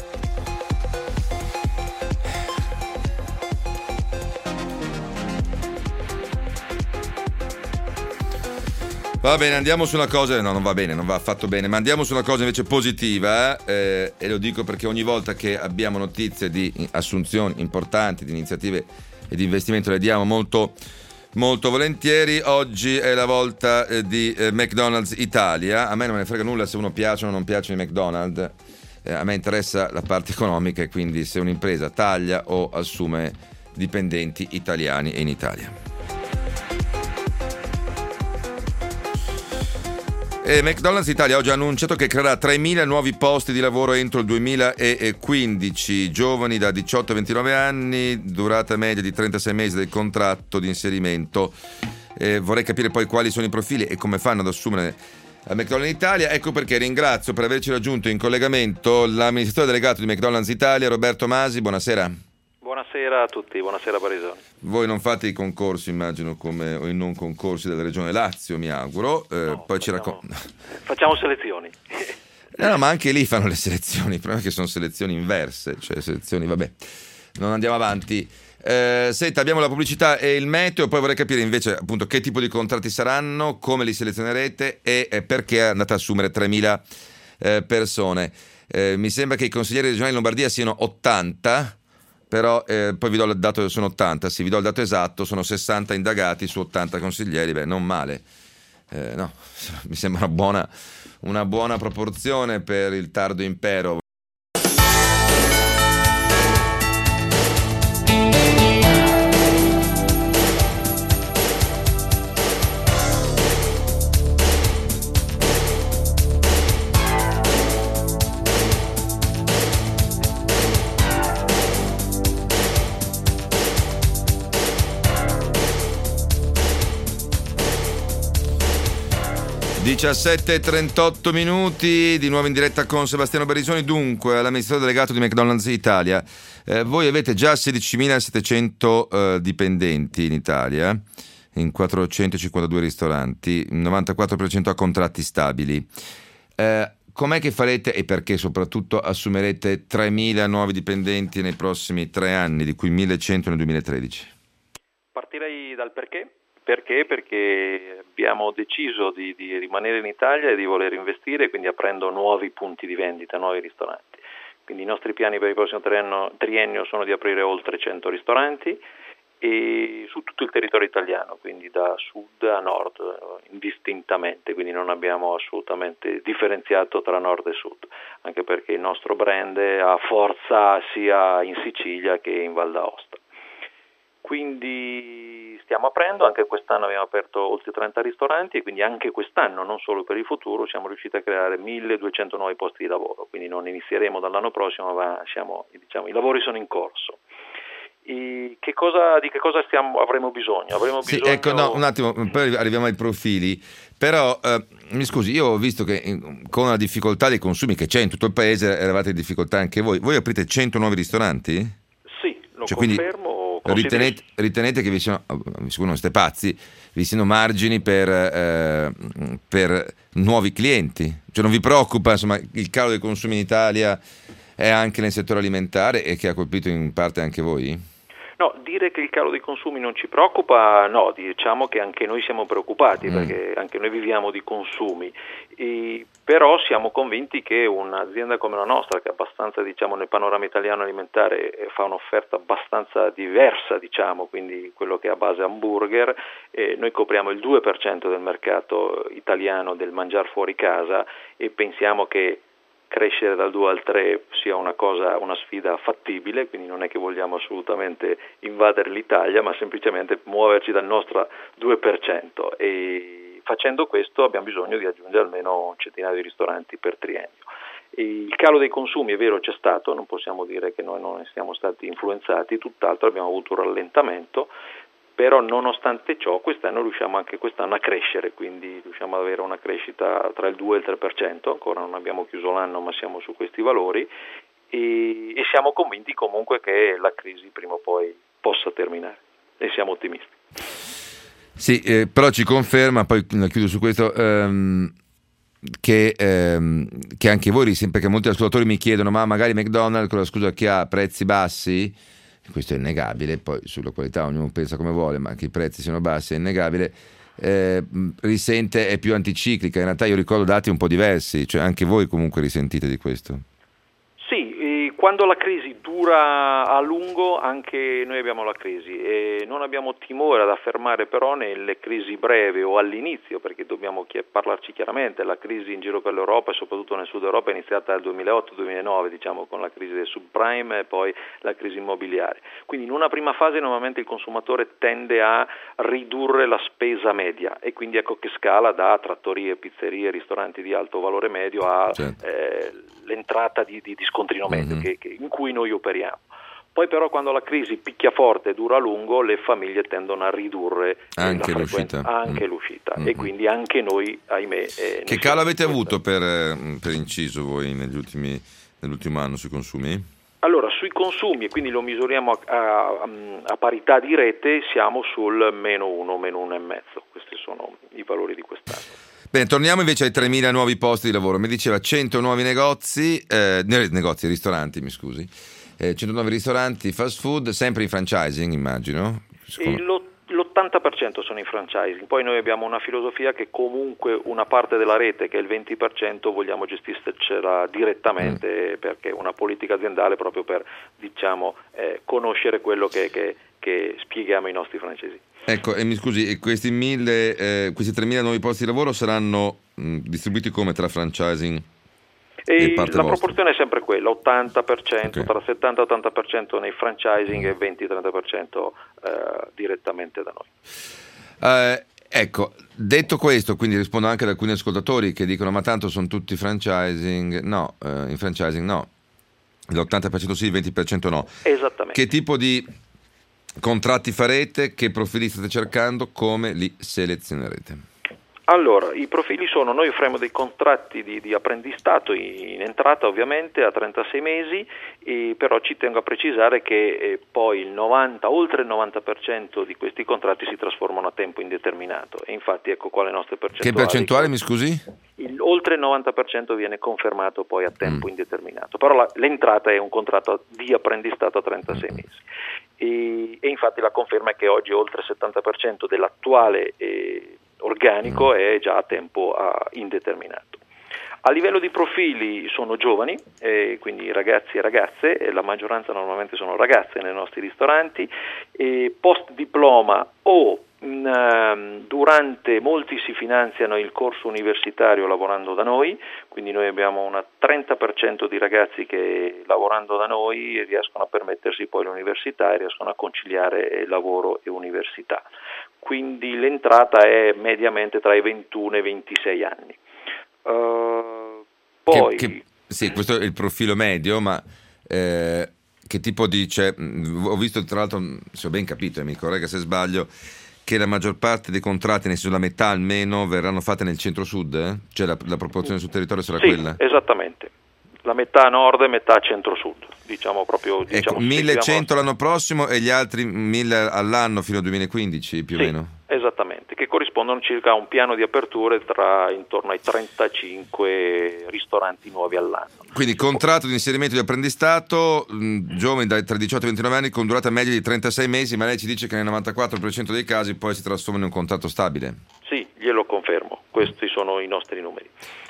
Va bene, andiamo su una cosa, no non va bene, non va affatto bene, ma andiamo su una cosa invece positiva, eh, e lo dico perché ogni volta che abbiamo notizie di assunzioni importanti, di iniziative e di investimento le diamo molto, molto volentieri. Oggi è la volta eh, di eh, McDonald's Italia. A me non me ne frega nulla se uno piacciono o non piacciono i McDonald's, eh, a me interessa la parte economica e quindi se un'impresa taglia o assume dipendenti italiani e in Italia. E McDonald's Italia oggi ha annunciato che creerà tremila nuovi posti di lavoro entro il duemilaquindici, giovani da diciotto a ventinove anni, durata media di trentasei mesi del contratto di inserimento. Eh, vorrei capire poi quali sono i profili e come fanno ad assumere a McDonald's Italia. Ecco perché ringrazio per averci raggiunto in collegamento l'amministratore delegato di McDonald's Italia, Roberto Masi. Buonasera. Buonasera a tutti, buonasera Barisoni. Voi non fate i concorsi, immagino, come o i non concorsi della Regione Lazio, mi auguro. Eh, no, poi facciamo, ci raccom- facciamo selezioni. No, no, ma anche lì fanno le selezioni, il problema è che sono selezioni inverse, cioè selezioni, vabbè, non andiamo avanti. Eh, senta, abbiamo la pubblicità e il meteo, poi vorrei capire invece appunto che tipo di contratti saranno, come li selezionerete e, e perché andate ad assumere tremila eh, persone. Eh, mi sembra che i consiglieri regionali in Lombardia siano ottanta, però eh, poi vi do il dato, sono ottanta, sì, vi do il dato esatto, sono sessanta indagati su ottanta consiglieri, beh, non male. Eh, no, mi sembra una buona, una buona proporzione per il tardo impero. diciassette e trentotto minuti, di nuovo in diretta con Sebastiano Barisoni. Dunque, all'amministratore delegato di McDonald's Italia, eh, voi avete già sedicimilasettecento eh, dipendenti in Italia, in quattrocentocinquantadue ristoranti, il novantaquattro per cento a contratti stabili. Eh, com'è che farete e perché soprattutto assumerete tremila nuovi dipendenti nei prossimi tre anni, di cui millecento nel duemilatredici? Partirei dal perché. Perché? Perché abbiamo deciso di, di rimanere in Italia e di voler investire, quindi aprendo nuovi punti di vendita, nuovi ristoranti. Quindi i nostri piani per il prossimo triennio, triennio sono di aprire oltre cento ristoranti e su tutto il territorio italiano, quindi da sud a nord, indistintamente, quindi non abbiamo assolutamente differenziato tra nord e sud, anche perché il nostro brand ha forza sia in Sicilia che in Val d'Aosta. Quindi stiamo aprendo, anche quest'anno abbiamo aperto oltre trenta ristoranti e quindi anche quest'anno, non solo per il futuro, siamo riusciti a creare milleduecento nuovi posti di lavoro, quindi non inizieremo dall'anno prossimo, ma siamo, diciamo, i lavori sono in corso. E che cosa, di che cosa stiamo, avremo bisogno? Avremo sì, bisogno... ecco, no, un attimo, poi arriviamo ai profili, però eh, mi scusi, io ho visto che in, con la difficoltà dei consumi che c'è in tutto il paese, eravate in difficoltà anche voi, voi aprite cento nuovi ristoranti? Sì, lo cioè, confermo. Ritenete, ritenete che vi siano, sicuro non siete pazzi, vi siano margini per, eh, per nuovi clienti? Cioè non vi preoccupa, insomma, il calo dei consumi in Italia è anche nel settore alimentare e che ha colpito in parte anche voi? No, dire che il calo dei consumi non ci preoccupa, no, diciamo che anche noi siamo preoccupati mm. perché anche noi viviamo di consumi, e, però siamo convinti che un'azienda come la nostra, che abbastanza, diciamo, nel panorama italiano alimentare fa un'offerta abbastanza diversa, diciamo, quindi quello che è a base hamburger, eh, noi copriamo il due per cento del mercato italiano del mangiare fuori casa e pensiamo che crescere dal due al tre sia una cosa, una sfida fattibile, quindi non è che vogliamo assolutamente invadere l'Italia, ma semplicemente muoverci dal nostro due per cento e facendo questo abbiamo bisogno di aggiungere almeno un centinaio di ristoranti per triennio. E il calo dei consumi è vero, c'è stato, non possiamo dire che noi non ne siamo stati influenzati, tutt'altro abbiamo avuto un rallentamento, però nonostante ciò quest'anno riusciamo anche quest'anno a crescere, quindi riusciamo ad avere una crescita tra il due e il tre per cento, ancora non abbiamo chiuso l'anno ma siamo su questi valori e, e siamo convinti comunque che la crisi prima o poi possa terminare e siamo ottimisti. Sì, eh, però ci conferma, poi chiudo su questo, ehm, che, ehm, che anche voi, perché molti ascoltatori mi chiedono ma magari McDonald's con la scusa che ha prezzi bassi, questo è innegabile, poi sulla qualità ognuno pensa come vuole, ma che i prezzi siano bassi è innegabile, eh, risente, è più anticiclica. In realtà io ricordo dati un po' diversi, cioè anche voi comunque risentite di questo. Sì, e quando la crisi dura a lungo anche noi abbiamo la crisi e non abbiamo timore ad affermare però nelle crisi brevi o all'inizio, perché dobbiamo chi- parlarci chiaramente, la crisi in giro per l'Europa e soprattutto nel sud Europa è iniziata nel duemilaotto duemilanove, diciamo, con la crisi del subprime e poi la crisi immobiliare. Quindi in una prima fase normalmente il consumatore tende a ridurre la spesa media e quindi ecco che scala da trattorie, pizzerie, ristoranti di alto valore medio a certo. eh, l'entrata di, di, di scontrino medio mm-hmm. che, che, in cui noi operiamo. Poi però quando la crisi picchia forte e dura a lungo le famiglie tendono a ridurre anche la l'uscita, anche mm. l'uscita mm-hmm. e quindi anche noi, ahimè. Eh, che calo avete avuto per, per inciso voi negli ultimi, nell'ultimo anno sui consumi? Allora, sui consumi, e quindi lo misuriamo a, a, a parità di rete, siamo sul meno uno, meno uno e mezzo. Questi sono i valori di quest'anno. Bene, torniamo invece ai tremila nuovi posti di lavoro. Mi diceva cento nuovi negozi, eh, negozi, ristoranti, mi scusi. eh, centonove ristoranti fast food, sempre in franchising immagino? E lo l'ottanta per cento sono in franchising, poi noi abbiamo una filosofia che comunque una parte della rete, che è il venti per cento, vogliamo gestircela direttamente, mm. perché è una politica aziendale proprio per, diciamo, eh, conoscere quello che, che, che spieghiamo ai nostri francesi. Ecco, e mi scusi, e questi mille, eh, questi tremila nuovi posti di lavoro saranno mh, distribuiti come tra franchising e, e parte la vostra? proporzione è sempre quella, ottanta per cento, okay. Tra settanta e ottanta per cento nei franchising e venti trenta per cento eh, direttamente da noi. Eh, ecco, detto questo, quindi rispondo anche ad alcuni ascoltatori che dicono ma tanto sono tutti franchising, no, eh, in franchising no, l'ottanta per cento sì, il venti per cento no. Esattamente. Che tipo di contratti farete, che profili state cercando, come li selezionerete? Allora, i profili sono, noi faremo dei contratti di, di apprendistato in entrata ovviamente a trentasei mesi, e però ci tengo a precisare che eh, poi il novanta, oltre il novanta per cento di questi contratti si trasformano a tempo indeterminato, e infatti ecco qua le nostre percentuali. Che percentuale, mi scusi? Il, oltre il novanta per cento viene confermato poi a tempo mm. indeterminato, però la, l'entrata è un contratto di apprendistato a trentasei mm. mesi. E, e infatti la conferma è che oggi oltre il settanta per cento dell'attuale eh, organico è già a tempo a indeterminato. A livello di profili sono giovani, eh, quindi ragazzi e ragazze, e la maggioranza normalmente sono ragazze nei nostri ristoranti, e post diploma o mh, durante, molti si finanziano il corso universitario lavorando da noi, quindi noi abbiamo un trenta per cento di ragazzi che lavorando da noi riescono a permettersi poi l'università e riescono a conciliare lavoro e università. Quindi l'entrata è mediamente tra i ventuno e i ventisei anni. Uh, poi che, che, sì, questo è il profilo medio, ma eh, che tipo di, cioè, ho visto tra l'altro, se ho ben capito, e mi corregga se sbaglio, che la maggior parte dei contratti, nel senso la metà almeno, verranno fatte nel centro-sud, eh? Cioè la, la proporzione sul territorio sarà sì, quella? Esattamente, la metà nord e metà centro-sud, diciamo proprio. Diciamo, ecco, millecento l'anno prossimo e gli altri mille all'anno fino al duemilaquindici più o sì, meno? Esattamente, che corrispondono circa a un piano di aperture tra intorno ai trentacinque ristoranti nuovi all'anno. Quindi contratto di inserimento di apprendistato, mh, giovani da, tra diciotto e ventinove anni con durata media di trentasei mesi, ma lei ci dice che nel novantaquattro per cento dei casi poi si trasforma in un contratto stabile. Sì, glielo confermo, questi sono i nostri numeri.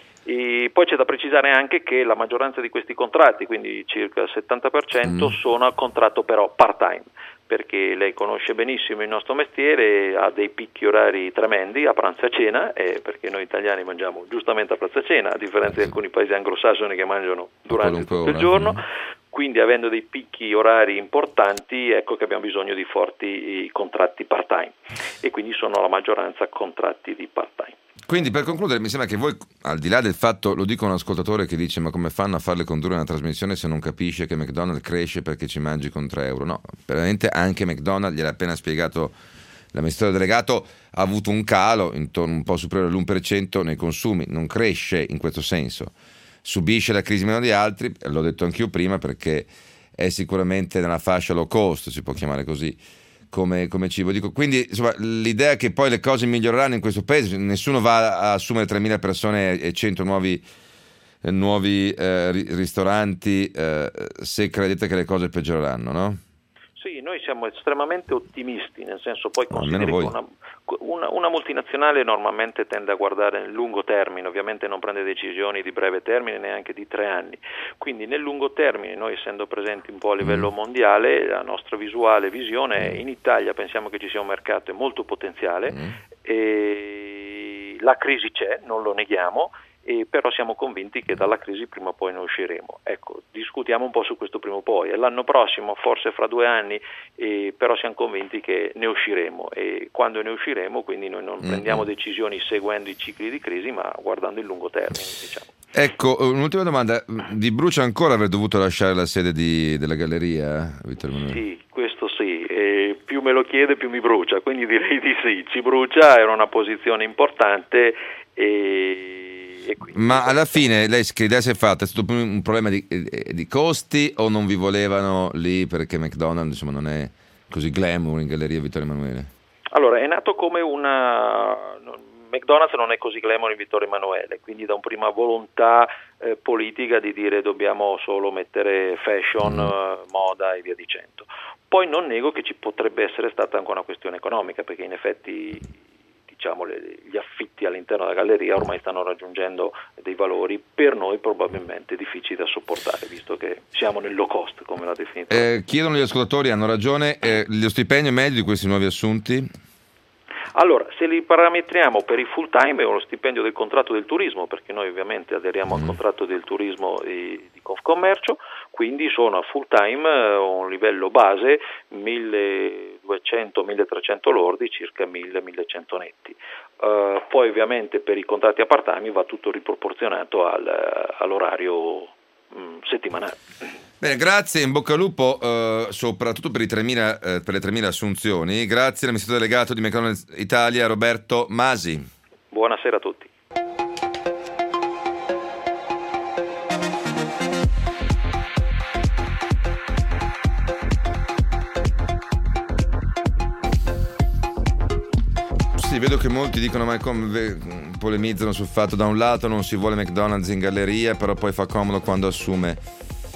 E poi c'è da precisare anche che la maggioranza di questi contratti, quindi circa il settanta per cento, mm. sono a contratto però part-time, perché lei conosce benissimo il nostro mestiere, ha dei picchi orari tremendi a pranzo e a cena, eh, perché noi italiani mangiamo giustamente a pranzo e a cena, a differenza di alcuni paesi anglosassoni che mangiano durante tutto il giorno, quindi avendo dei picchi orari importanti, ecco che abbiamo bisogno di forti contratti part-time, e quindi sono la maggioranza contratti di part-time. Quindi per concludere mi sembra che voi, al di là del fatto, lo dico a un ascoltatore che dice ma come fanno a farle condurre una trasmissione se non capisce che McDonald's cresce perché ci mangi con tre euro? No, veramente anche McDonald's, gliel'ha appena spiegato l'amministratore delegato, ha avuto un calo intorno un po' superiore all'uno per cento nei consumi, non cresce in questo senso, subisce la crisi meno di altri, l'ho detto anch'io prima, perché è sicuramente nella fascia low cost, si può chiamare così, Come, come cibo. Dico, quindi insomma, l'idea che poi le cose miglioreranno in questo paese, nessuno va a assumere tremila persone e cento nuovi, eh, nuovi eh, ristoranti eh, se credete che le cose peggioreranno, no? Sì, noi siamo estremamente ottimisti, nel senso poi no, consideri che una, una, una multinazionale normalmente tende a guardare nel lungo termine, ovviamente non prende decisioni di breve termine neanche di tre anni, quindi nel lungo termine noi essendo presenti un po' a livello mm. mondiale, la nostra visuale visione è in Italia pensiamo che ci sia un mercato molto potenziale, mm. e la crisi c'è, non lo neghiamo, e però siamo convinti che dalla crisi prima o poi ne usciremo. Ecco, discutiamo un po' su questo prima o poi, e l'anno prossimo, forse fra due anni, eh, però siamo convinti che ne usciremo, e quando ne usciremo quindi noi non mm-hmm. prendiamo decisioni seguendo i cicli di crisi ma guardando il lungo termine, diciamo. Ecco, un'ultima domanda, vi brucia ancora aver dovuto lasciare la sede di, della galleria, Vittorio Emanuele? Sì, questo sì, e più me lo chiede più mi brucia, quindi direi di sì, ci brucia, era una posizione importante e ma alla fine lei che idea si è fatta? È stato un problema di, di costi o non vi volevano lì perché McDonald's insomma non è così glamour in galleria Vittorio Emanuele? Allora è nato come una McDonald's non è così glamour in Vittorio Emanuele, quindi da una prima volontà eh, politica di dire dobbiamo solo mettere fashion, eh, moda e via dicendo. Poi non nego che ci potrebbe essere stata anche una questione economica, perché in effetti diciamo le, gli affitti all'interno della galleria ormai stanno raggiungendo dei valori per noi probabilmente difficili da sopportare, visto che siamo nel low cost, come l'ha definito. Eh, chiedono gli ascoltatori, hanno ragione, eh, lo stipendio medio di questi nuovi assunti? Allora, se li parametriamo per i full time è uno stipendio del contratto del turismo, perché noi ovviamente aderiamo mm. al contratto del turismo di, di Confcommercio, quindi sono a full time eh, un livello base milleduecento milletrecento lordi, circa mille millecento netti. Uh, poi ovviamente per i contratti a part time va tutto riproporzionato al, all'orario mh, settimanale. Bene, grazie, in bocca al lupo eh, soprattutto per, i tremila, eh, per le tremila assunzioni. Grazie all'amministratore delegato di McDonald's Italia, Roberto Masi. Buonasera a tutti. Sì, vedo che molti dicono, ma come polemizzano sul fatto da un lato non si vuole McDonald's in galleria, però poi fa comodo quando assume.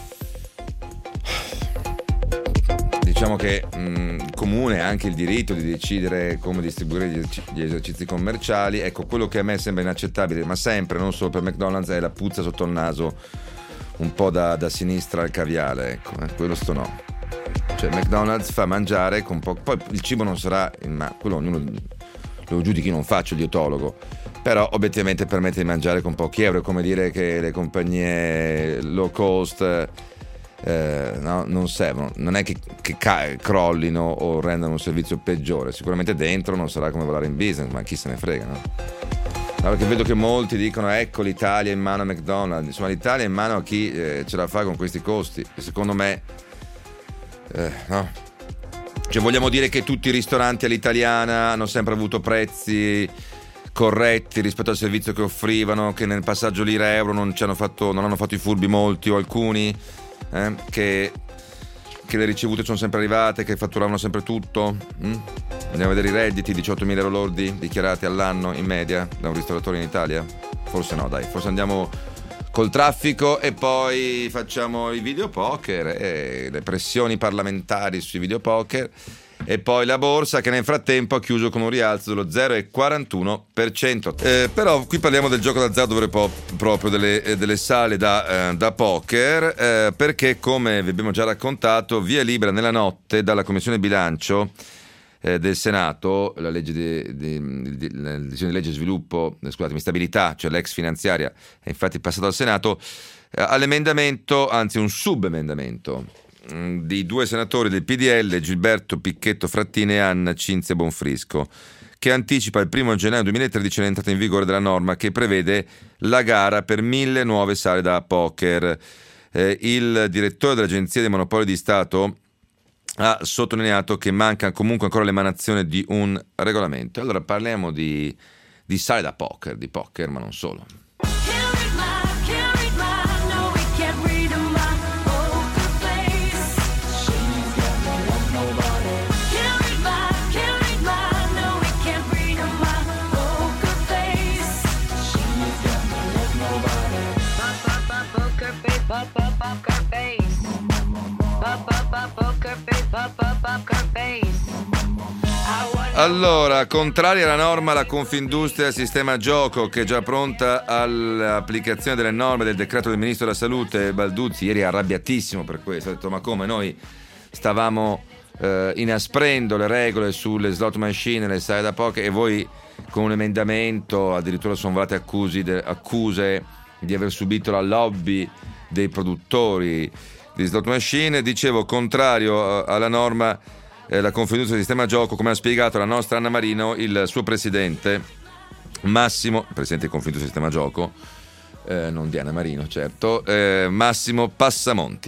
Diciamo che mh, il comune ha anche il diritto di decidere come distribuire gli, gli esercizi commerciali. Ecco, quello che a me sembra inaccettabile, ma sempre, non solo per McDonald's, è la puzza sotto il naso un po' da, da sinistra al caviale, ecco, eh, quello sto no. Cioè McDonald's fa mangiare con poco, poi il cibo non sarà, ma quello ognuno lo giudichi, non faccio il dietologo, però obiettivamente permette di mangiare con pochi euro. È come dire che le compagnie low cost Eh, no, non servono, non è che, che ca- crollino o rendano un servizio peggiore. Sicuramente dentro non sarà come volare in business, ma chi se ne frega, no? No, perché vedo che molti dicono ecco l'Italia è in mano a McDonald's. Insomma, l'Italia è in mano a chi eh, ce la fa con questi costi. E secondo me eh, no, cioè vogliamo dire che tutti i ristoranti all'italiana hanno sempre avuto prezzi corretti rispetto al servizio che offrivano, che nel passaggio lira-euro non ci hanno fatto, non hanno fatto i furbi molti o alcuni, Eh, che, che le ricevute sono sempre arrivate, che fatturavano sempre tutto. mm? Andiamo a vedere i redditi, diciottomila euro lordi dichiarati all'anno in media da un ristoratore in Italia? Forse no, dai, forse andiamo col traffico e poi facciamo i videopoker e le pressioni parlamentari sui videopoker e poi la borsa che nel frattempo ha chiuso con un rialzo dello zero virgola quarantuno per cento. Eh, però qui parliamo del gioco d'azzardo vero e po- proprio delle, eh, delle sale da, eh, da poker, eh, perché come vi abbiamo già raccontato, via libera nella notte dalla Commissione Bilancio eh, del Senato, la legge di, di, di, la decisione di legge sviluppo, eh, scusatemi, stabilità, cioè l'ex finanziaria, è infatti passata al Senato, eh, all'emendamento, anzi un subemendamento di due senatori del P D L, Gilberto Picchetto Frattini e Anna Cinzia Bonfrisco, che anticipa il primo gennaio duemilatredici l'entrata in vigore della norma che prevede la gara per mille nuove sale da poker. Eh, il direttore dell'Agenzia dei Monopoli di Stato ha sottolineato che manca comunque ancora l'emanazione di un regolamento. Allora parliamo di, di sale da poker, di poker, ma non solo. Allora, contraria alla norma, la Confindustria Sistema Gioco, che è già pronta all'applicazione delle norme del decreto del Ministro della Salute, Balduzzi ieri è arrabbiatissimo per questo, ha detto ma come noi stavamo eh, inasprendo le regole sulle slot machine e le sale da poker e voi con un emendamento addirittura sono volate accusi de, accuse di aver subito la lobby dei produttori di slot machine. Dicevo, contrario alla norma eh, la Confindustria Sistema Gioco, come ha spiegato la nostra Anna Marino, il suo presidente Massimo, presidente di Confindustria Sistema Gioco, eh, non di Anna Marino certo, eh, Massimo Passamonti.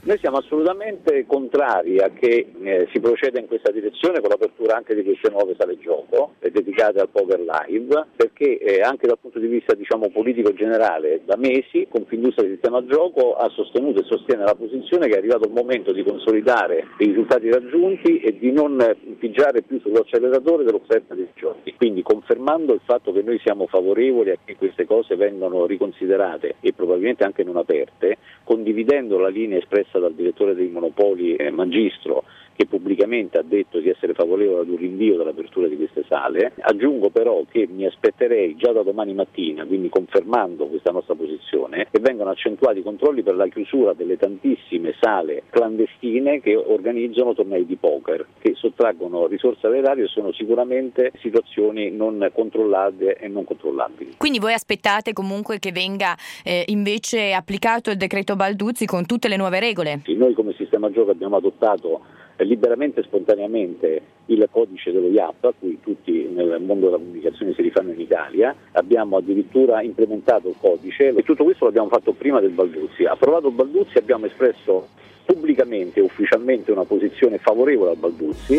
Noi siamo assolutamente contrari a che eh, si proceda in questa direzione con l'apertura anche di queste nuove sale gioco eh, dedicate al poker live, perché eh, anche dal punto di vista diciamo politico generale da mesi Confindustria Sistema Gioco ha sostenuto e sostiene la posizione che è arrivato il momento di consolidare i risultati raggiunti e di non pigiare più sull'acceleratore dell'offerta dei giochi, quindi confermando il fatto che noi siamo favorevoli a che queste cose vengano riconsiderate e probabilmente anche non aperte, condividendo la linea espressa dal direttore dei Monopoli eh, Magistro, che pubblicamente ha detto di essere favorevole ad un rinvio dell'apertura di queste sale. Aggiungo però che mi aspetterei già da domani mattina, quindi confermando questa nostra posizione, che vengano accentuati i controlli per la chiusura delle tantissime sale clandestine che organizzano tornei di poker, che sottraggono risorse all'erario e sono sicuramente situazioni non controllate e non controllabili. Quindi voi aspettate comunque che venga eh, invece applicato il decreto Balduzzi con tutte le nuove regole? Sì, noi come Sistema Gioco abbiamo adottato liberamente e spontaneamente il codice dello I A P, a cui tutti nel mondo della comunicazione si rifanno in Italia. Abbiamo addirittura implementato il codice e tutto questo l'abbiamo fatto prima del Balduzzi. Approvato il Balduzzi abbiamo espresso pubblicamente e ufficialmente una posizione favorevole al Balduzzi.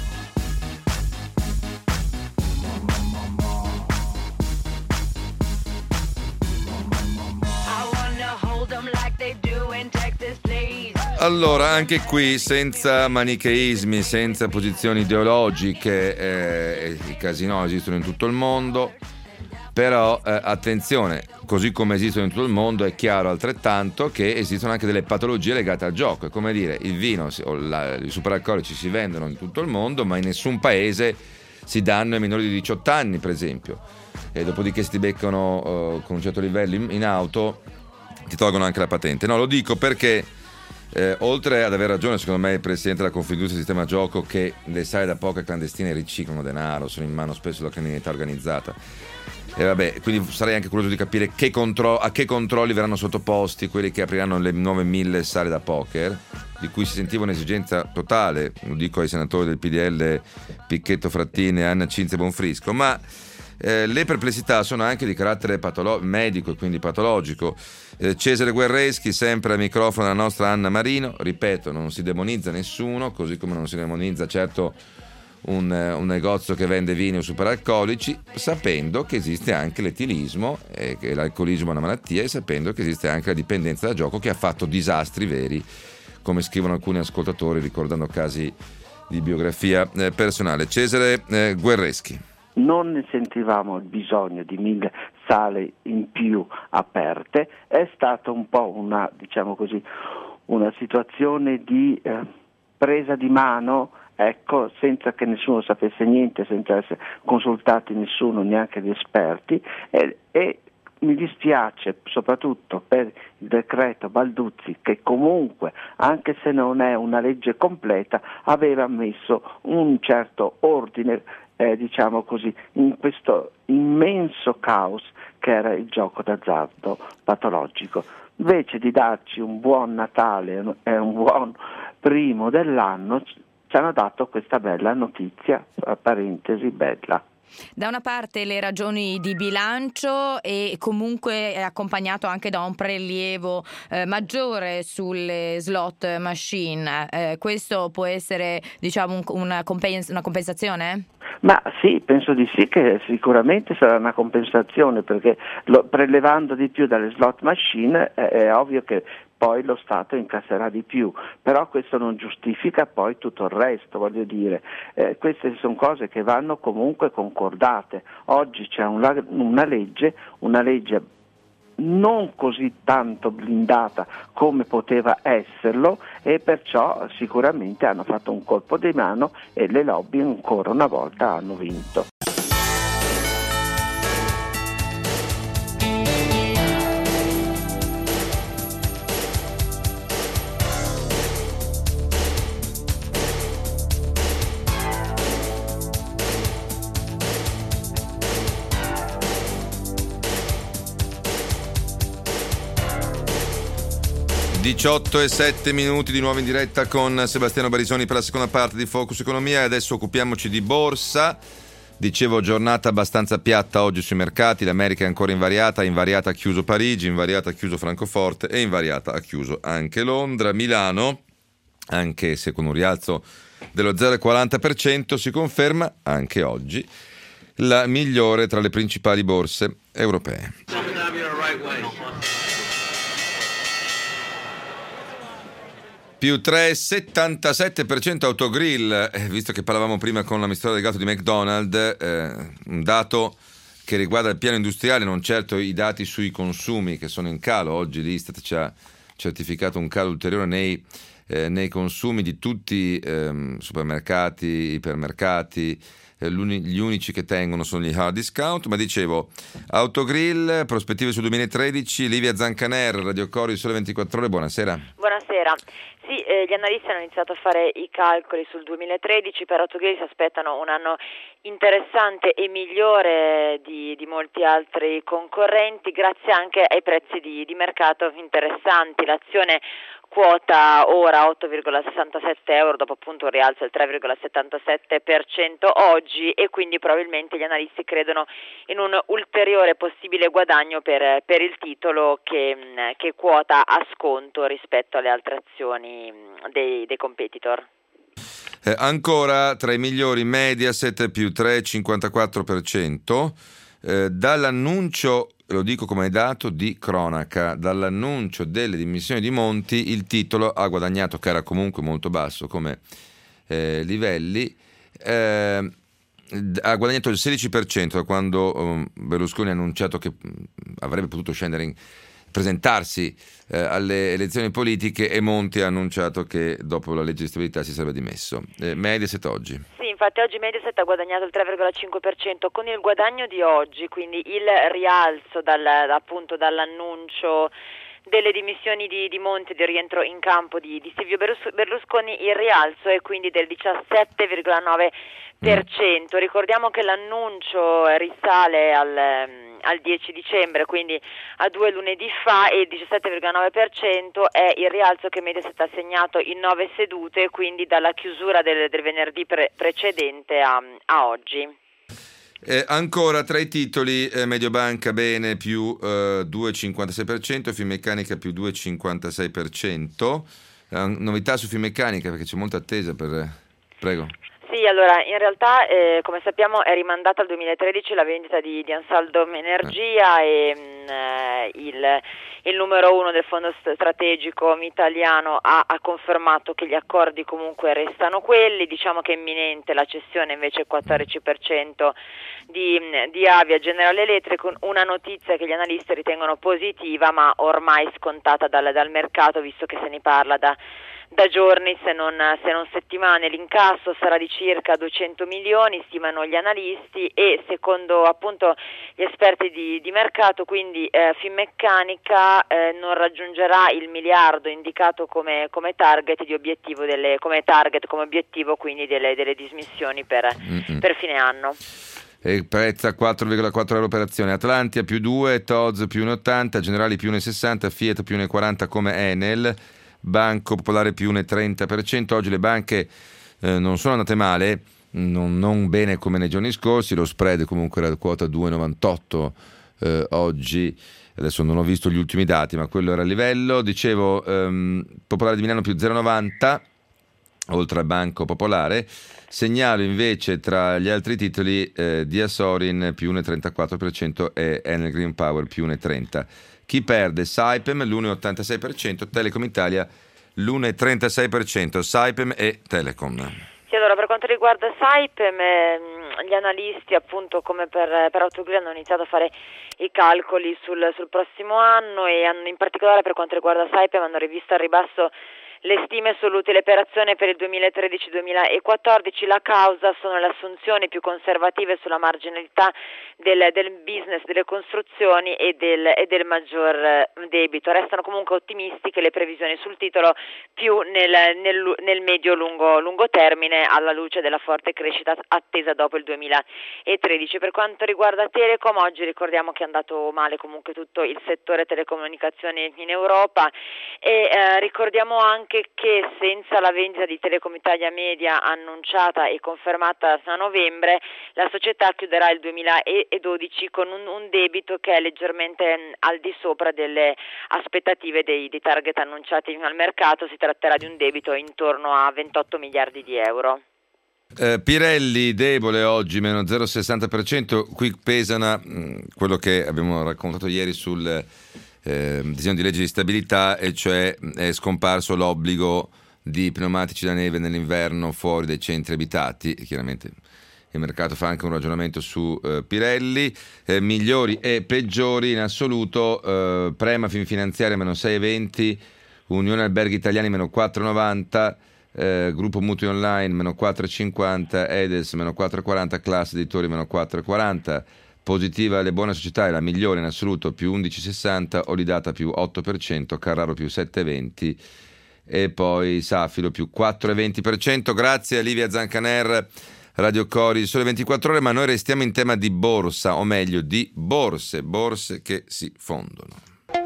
Allora, anche qui senza manicheismi, senza posizioni ideologiche, eh, i casinò esistono in tutto il mondo, però eh, attenzione, così come esistono in tutto il mondo è chiaro altrettanto che esistono anche delle patologie legate al gioco. È come dire, il vino o la, i superalcolici si vendono in tutto il mondo, ma in nessun paese si danno ai minori di diciotto anni, per esempio, e dopodiché si ti beccano uh, con un certo livello in, in auto, ti tolgono anche la patente. No, lo dico perché Eh, oltre ad aver ragione secondo me il presidente della Confindustria Sistema Gioco che le sale da poker clandestine riciclano denaro, sono in mano spesso alla criminalità organizzata, e vabbè, quindi sarei anche curioso di capire che contro- a che controlli verranno sottoposti quelli che apriranno le nuove mille sale da poker, di cui si sentiva un'esigenza totale, lo dico ai senatori del P D L Picchetto Frattini e Anna Cinzia Bonfrisco, ma Eh, le perplessità sono anche di carattere patolo- medico e quindi patologico. eh, Cesare Guerreschi, sempre al microfono della nostra Anna Marino, ripeto, non si demonizza nessuno, così come non si demonizza certo un, un negozio che vende vini o superalcolici, sapendo che esiste anche l'etilismo e che l'alcolismo è una malattia, e sapendo che esiste anche la dipendenza da gioco che ha fatto disastri veri, come scrivono alcuni ascoltatori ricordando casi di biografia eh, personale. Cesare eh, Guerreschi. Non ne sentivamo il bisogno di mille sale in più aperte, è stata un po' una, diciamo così, una situazione di eh, presa di mano, ecco, senza che nessuno sapesse niente, senza essere consultati nessuno, neanche gli esperti, e, e mi dispiace soprattutto per il decreto Balduzzi, che comunque, anche se non è una legge completa, aveva messo un certo ordine, Eh, diciamo così, in questo immenso caos che era il gioco d'azzardo patologico. Invece di darci un buon Natale e un buon primo dell'anno, ci hanno dato questa bella notizia, tra parentesi bella. Da una parte le ragioni di bilancio e comunque è accompagnato anche da un prelievo eh, maggiore sulle slot machine. Eh, questo può essere, diciamo, un, una, compens- una compensazione? Ma sì, penso di sì, che sicuramente sarà una compensazione, perché lo, prelevando di più dalle slot machine è, è ovvio che poi lo Stato incasserà di più, però questo non giustifica poi tutto il resto, voglio dire, eh, queste sono cose che vanno comunque concordate. Oggi c'è una, una legge, una legge non così tanto blindata come poteva esserlo, e perciò sicuramente hanno fatto un colpo di mano e le lobby ancora una volta hanno vinto. diciotto e sette minuti di nuovo in diretta con Sebastiano Barisoni per la seconda parte di Focus Economia, e adesso occupiamoci di borsa, Dicevo, giornata abbastanza piatta oggi sui mercati, l'America è ancora invariata, invariata ha chiuso Parigi, invariata ha chiuso Francoforte e invariata ha chiuso anche Londra. Milano, anche se con un rialzo dello zero virgola quaranta per cento, si conferma anche oggi la migliore tra le principali borse europee. Più tre virgola settantasette per cento Autogrill, eh, visto che parlavamo prima con l'amministratore delegato di McDonald's, eh, un dato che riguarda il piano industriale, non certo i dati sui consumi che sono in calo. Oggi l'Istat ci ha certificato un calo ulteriore nei, eh, nei consumi di tutti ehm, supermercati, ipermercati, eh, gli unici che tengono sono gli hard discount. Ma dicevo, Autogrill, prospettive sul duemilatredici, Livia Zancaner, Radio Cori, Sole ventiquattro Ore, buonasera. Buonasera. Sì, eh, gli analisti hanno iniziato a fare i calcoli sul duemilatredici, per Autogrill si aspettano un anno interessante e migliore di, di molti altri concorrenti, grazie anche ai prezzi di, di mercato interessanti. L'azione quota ora otto virgola sessantasette euro dopo appunto un rialzo del tre virgola settantasette per cento oggi, e quindi probabilmente gli analisti credono in un ulteriore possibile guadagno per, per il titolo che, che quota a sconto rispetto alle altre azioni dei, dei competitor. Eh, ancora tra i migliori Mediaset più tre virgola cinquantaquattro per cento, eh, dall'annuncio, lo dico come dato di cronaca, dall'annuncio delle dimissioni di Monti il titolo ha guadagnato, che era comunque molto basso come eh, livelli, eh, ha guadagnato il sedici per cento da quando um, Berlusconi ha annunciato che avrebbe potuto scendere in, presentarsi eh, alle elezioni politiche, e Monti ha annunciato che dopo la legge di stabilità si sarebbe dimesso. Eh, Mediaset oggi. Sì, infatti oggi Mediaset ha guadagnato il tre virgola cinque per cento. Con il guadagno di oggi, quindi il rialzo dal, appunto dall'annuncio delle dimissioni di, di Monti, del rientro in campo di, di Silvio Berlusconi, il rialzo è quindi del diciassette virgola nove per cento. Ricordiamo che l'annuncio risale al, al dieci dicembre, quindi a due lunedì fa, e il diciassette virgola nove per cento è il rialzo che Mediaset ha segnato in nove sedute, quindi dalla chiusura del, del venerdì pre- precedente a, a oggi. Eh, ancora tra i titoli, eh, Mediobanca bene più eh, due virgola cinquantasei per cento, Finmeccanica più due virgola cinquantasei per cento. Eh, novità su Finmeccanica, perché c'è molta attesa per... Prego. Sì, allora in realtà eh, come sappiamo è rimandata al duemilatredici la vendita di, di Ansaldo Energia, eh. e mh, eh, il, il numero uno del fondo strategico italiano ha, ha confermato che gli accordi comunque restano quelli. Diciamo che è imminente la cessione invece il quattordici per cento di, di Avia General Electric, una notizia che gli analisti ritengono positiva ma ormai scontata dal, dal mercato, visto che se ne parla da da giorni, se non, se non settimane. L'incasso sarà di circa duecento milioni, stimano gli analisti, e secondo appunto gli esperti di, di mercato, quindi eh, Finmeccanica eh, non raggiungerà il miliardo indicato come, come target di obiettivo delle, come target come obiettivo quindi delle, delle dismissioni per, per fine anno. E prezza quattro virgola quattro euro per azione. Atlantia più due, T O Z più uno virgola ottanta, Generali più uno virgola sessanta, Fiat più uno virgola quaranta come Enel, Banco Popolare più uno virgola trenta per cento. Oggi le banche eh, non sono andate male, non, non bene come nei giorni scorsi, lo spread comunque era quota due virgola novantotto eh, oggi, adesso non ho visto gli ultimi dati ma quello era il livello. Dicevo, ehm, Popolare di Milano più zero virgola novanta oltre al Banco Popolare. Segnalo invece tra gli altri titoli eh, Diasorin più uno virgola trentaquattro per cento e Enel Green Power più uno virgola trenta. Chi perde? Saipem l'uno virgola ottantasei per cento, Telecom Italia l'uno virgola trentasei per cento, Saipem e Telecom. Sì, allora per quanto riguarda Saipem, eh, gli analisti appunto come per, per Autogrill hanno iniziato a fare i calcoli sul, sul prossimo anno, e hanno, in particolare per quanto riguarda Saipem hanno rivisto al ribasso le stime sull'utile per azione per il duemilatredici duemilaquattordici. La causa sono le assunzioni più conservative sulla marginalità del, del business, delle costruzioni e del, e del maggior debito. Restano comunque ottimisti che le previsioni sul titolo più nel, nel, nel medio-lungo lungo termine, alla luce della forte crescita attesa dopo il duemilatredici. Per quanto riguarda Telecom, oggi ricordiamo che è andato male comunque tutto il settore telecomunicazioni in Europa, e eh, ricordiamo anche anche che senza la vendita di Telecom Italia Media annunciata e confermata a novembre, la società chiuderà il duemiladodici con un, un debito che è leggermente al di sopra delle aspettative dei, dei target annunciati al mercato. Si tratterà di un debito intorno a ventotto miliardi di euro. Eh, Pirelli debole oggi, meno zero virgola sessanta per cento, qui pesano mh, quello che abbiamo raccontato ieri sul eh, disegno di legge di stabilità, e cioè è scomparso l'obbligo di pneumatici da neve nell'inverno fuori dai centri abitati. Chiaramente il mercato fa anche un ragionamento su eh, Pirelli, eh, migliori e peggiori in assoluto, eh, Prema Finfinanziaria meno sei virgola venti, Unione Alberghi Italiani meno quattro virgola novanta, Eh, Gruppo Mutui Online meno quattro virgola cinquanta, Edes meno quattro virgola quaranta, Classe Editori meno quattro virgola quaranta, positiva Le Buone Società è la migliore in assoluto più undici virgola sessanta, Olidata più otto per cento, Carraro più sette virgola venti e poi Safilo più quattro virgola venti per cento. Grazie a Livia Zancaner, Radio Cori, Sole ventiquattro Ore, ma noi restiamo in tema di borsa, o meglio di borse, borse che si fondono.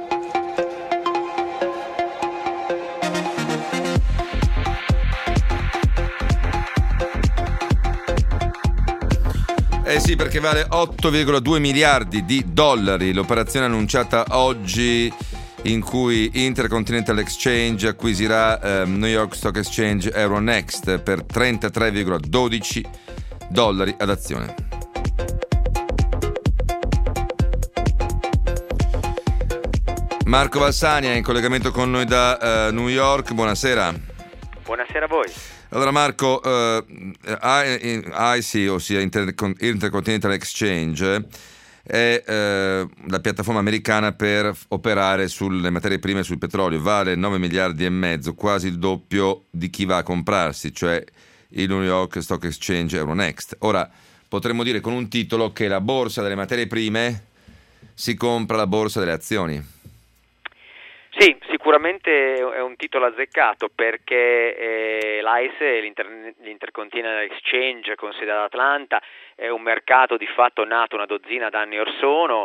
Eh sì, perché vale otto virgola due miliardi di dollari l'operazione annunciata oggi, in cui Intercontinental Exchange acquisirà eh, New York Stock Exchange Euronext per trentatré virgola dodici dollari ad azione. Marco Valsani è in collegamento con noi da uh, New York. Buonasera. Buonasera a voi. Allora Marco, uh, I C E, ossia Intercontinental Exchange, è uh, la piattaforma americana per operare sulle materie prime e sul petrolio, vale nove miliardi e mezzo, quasi il doppio di chi va a comprarsi, cioè il New York Stock Exchange Euronext. Ora, potremmo dire con un titolo che la borsa delle materie prime si compra la borsa delle azioni. Sì, sicuramente è un titolo azzeccato, perché eh, l'I C E, l'Inter- l'Intercontinental Exchange con sede ad Atlanta, è un mercato di fatto nato una dozzina d'anni or sono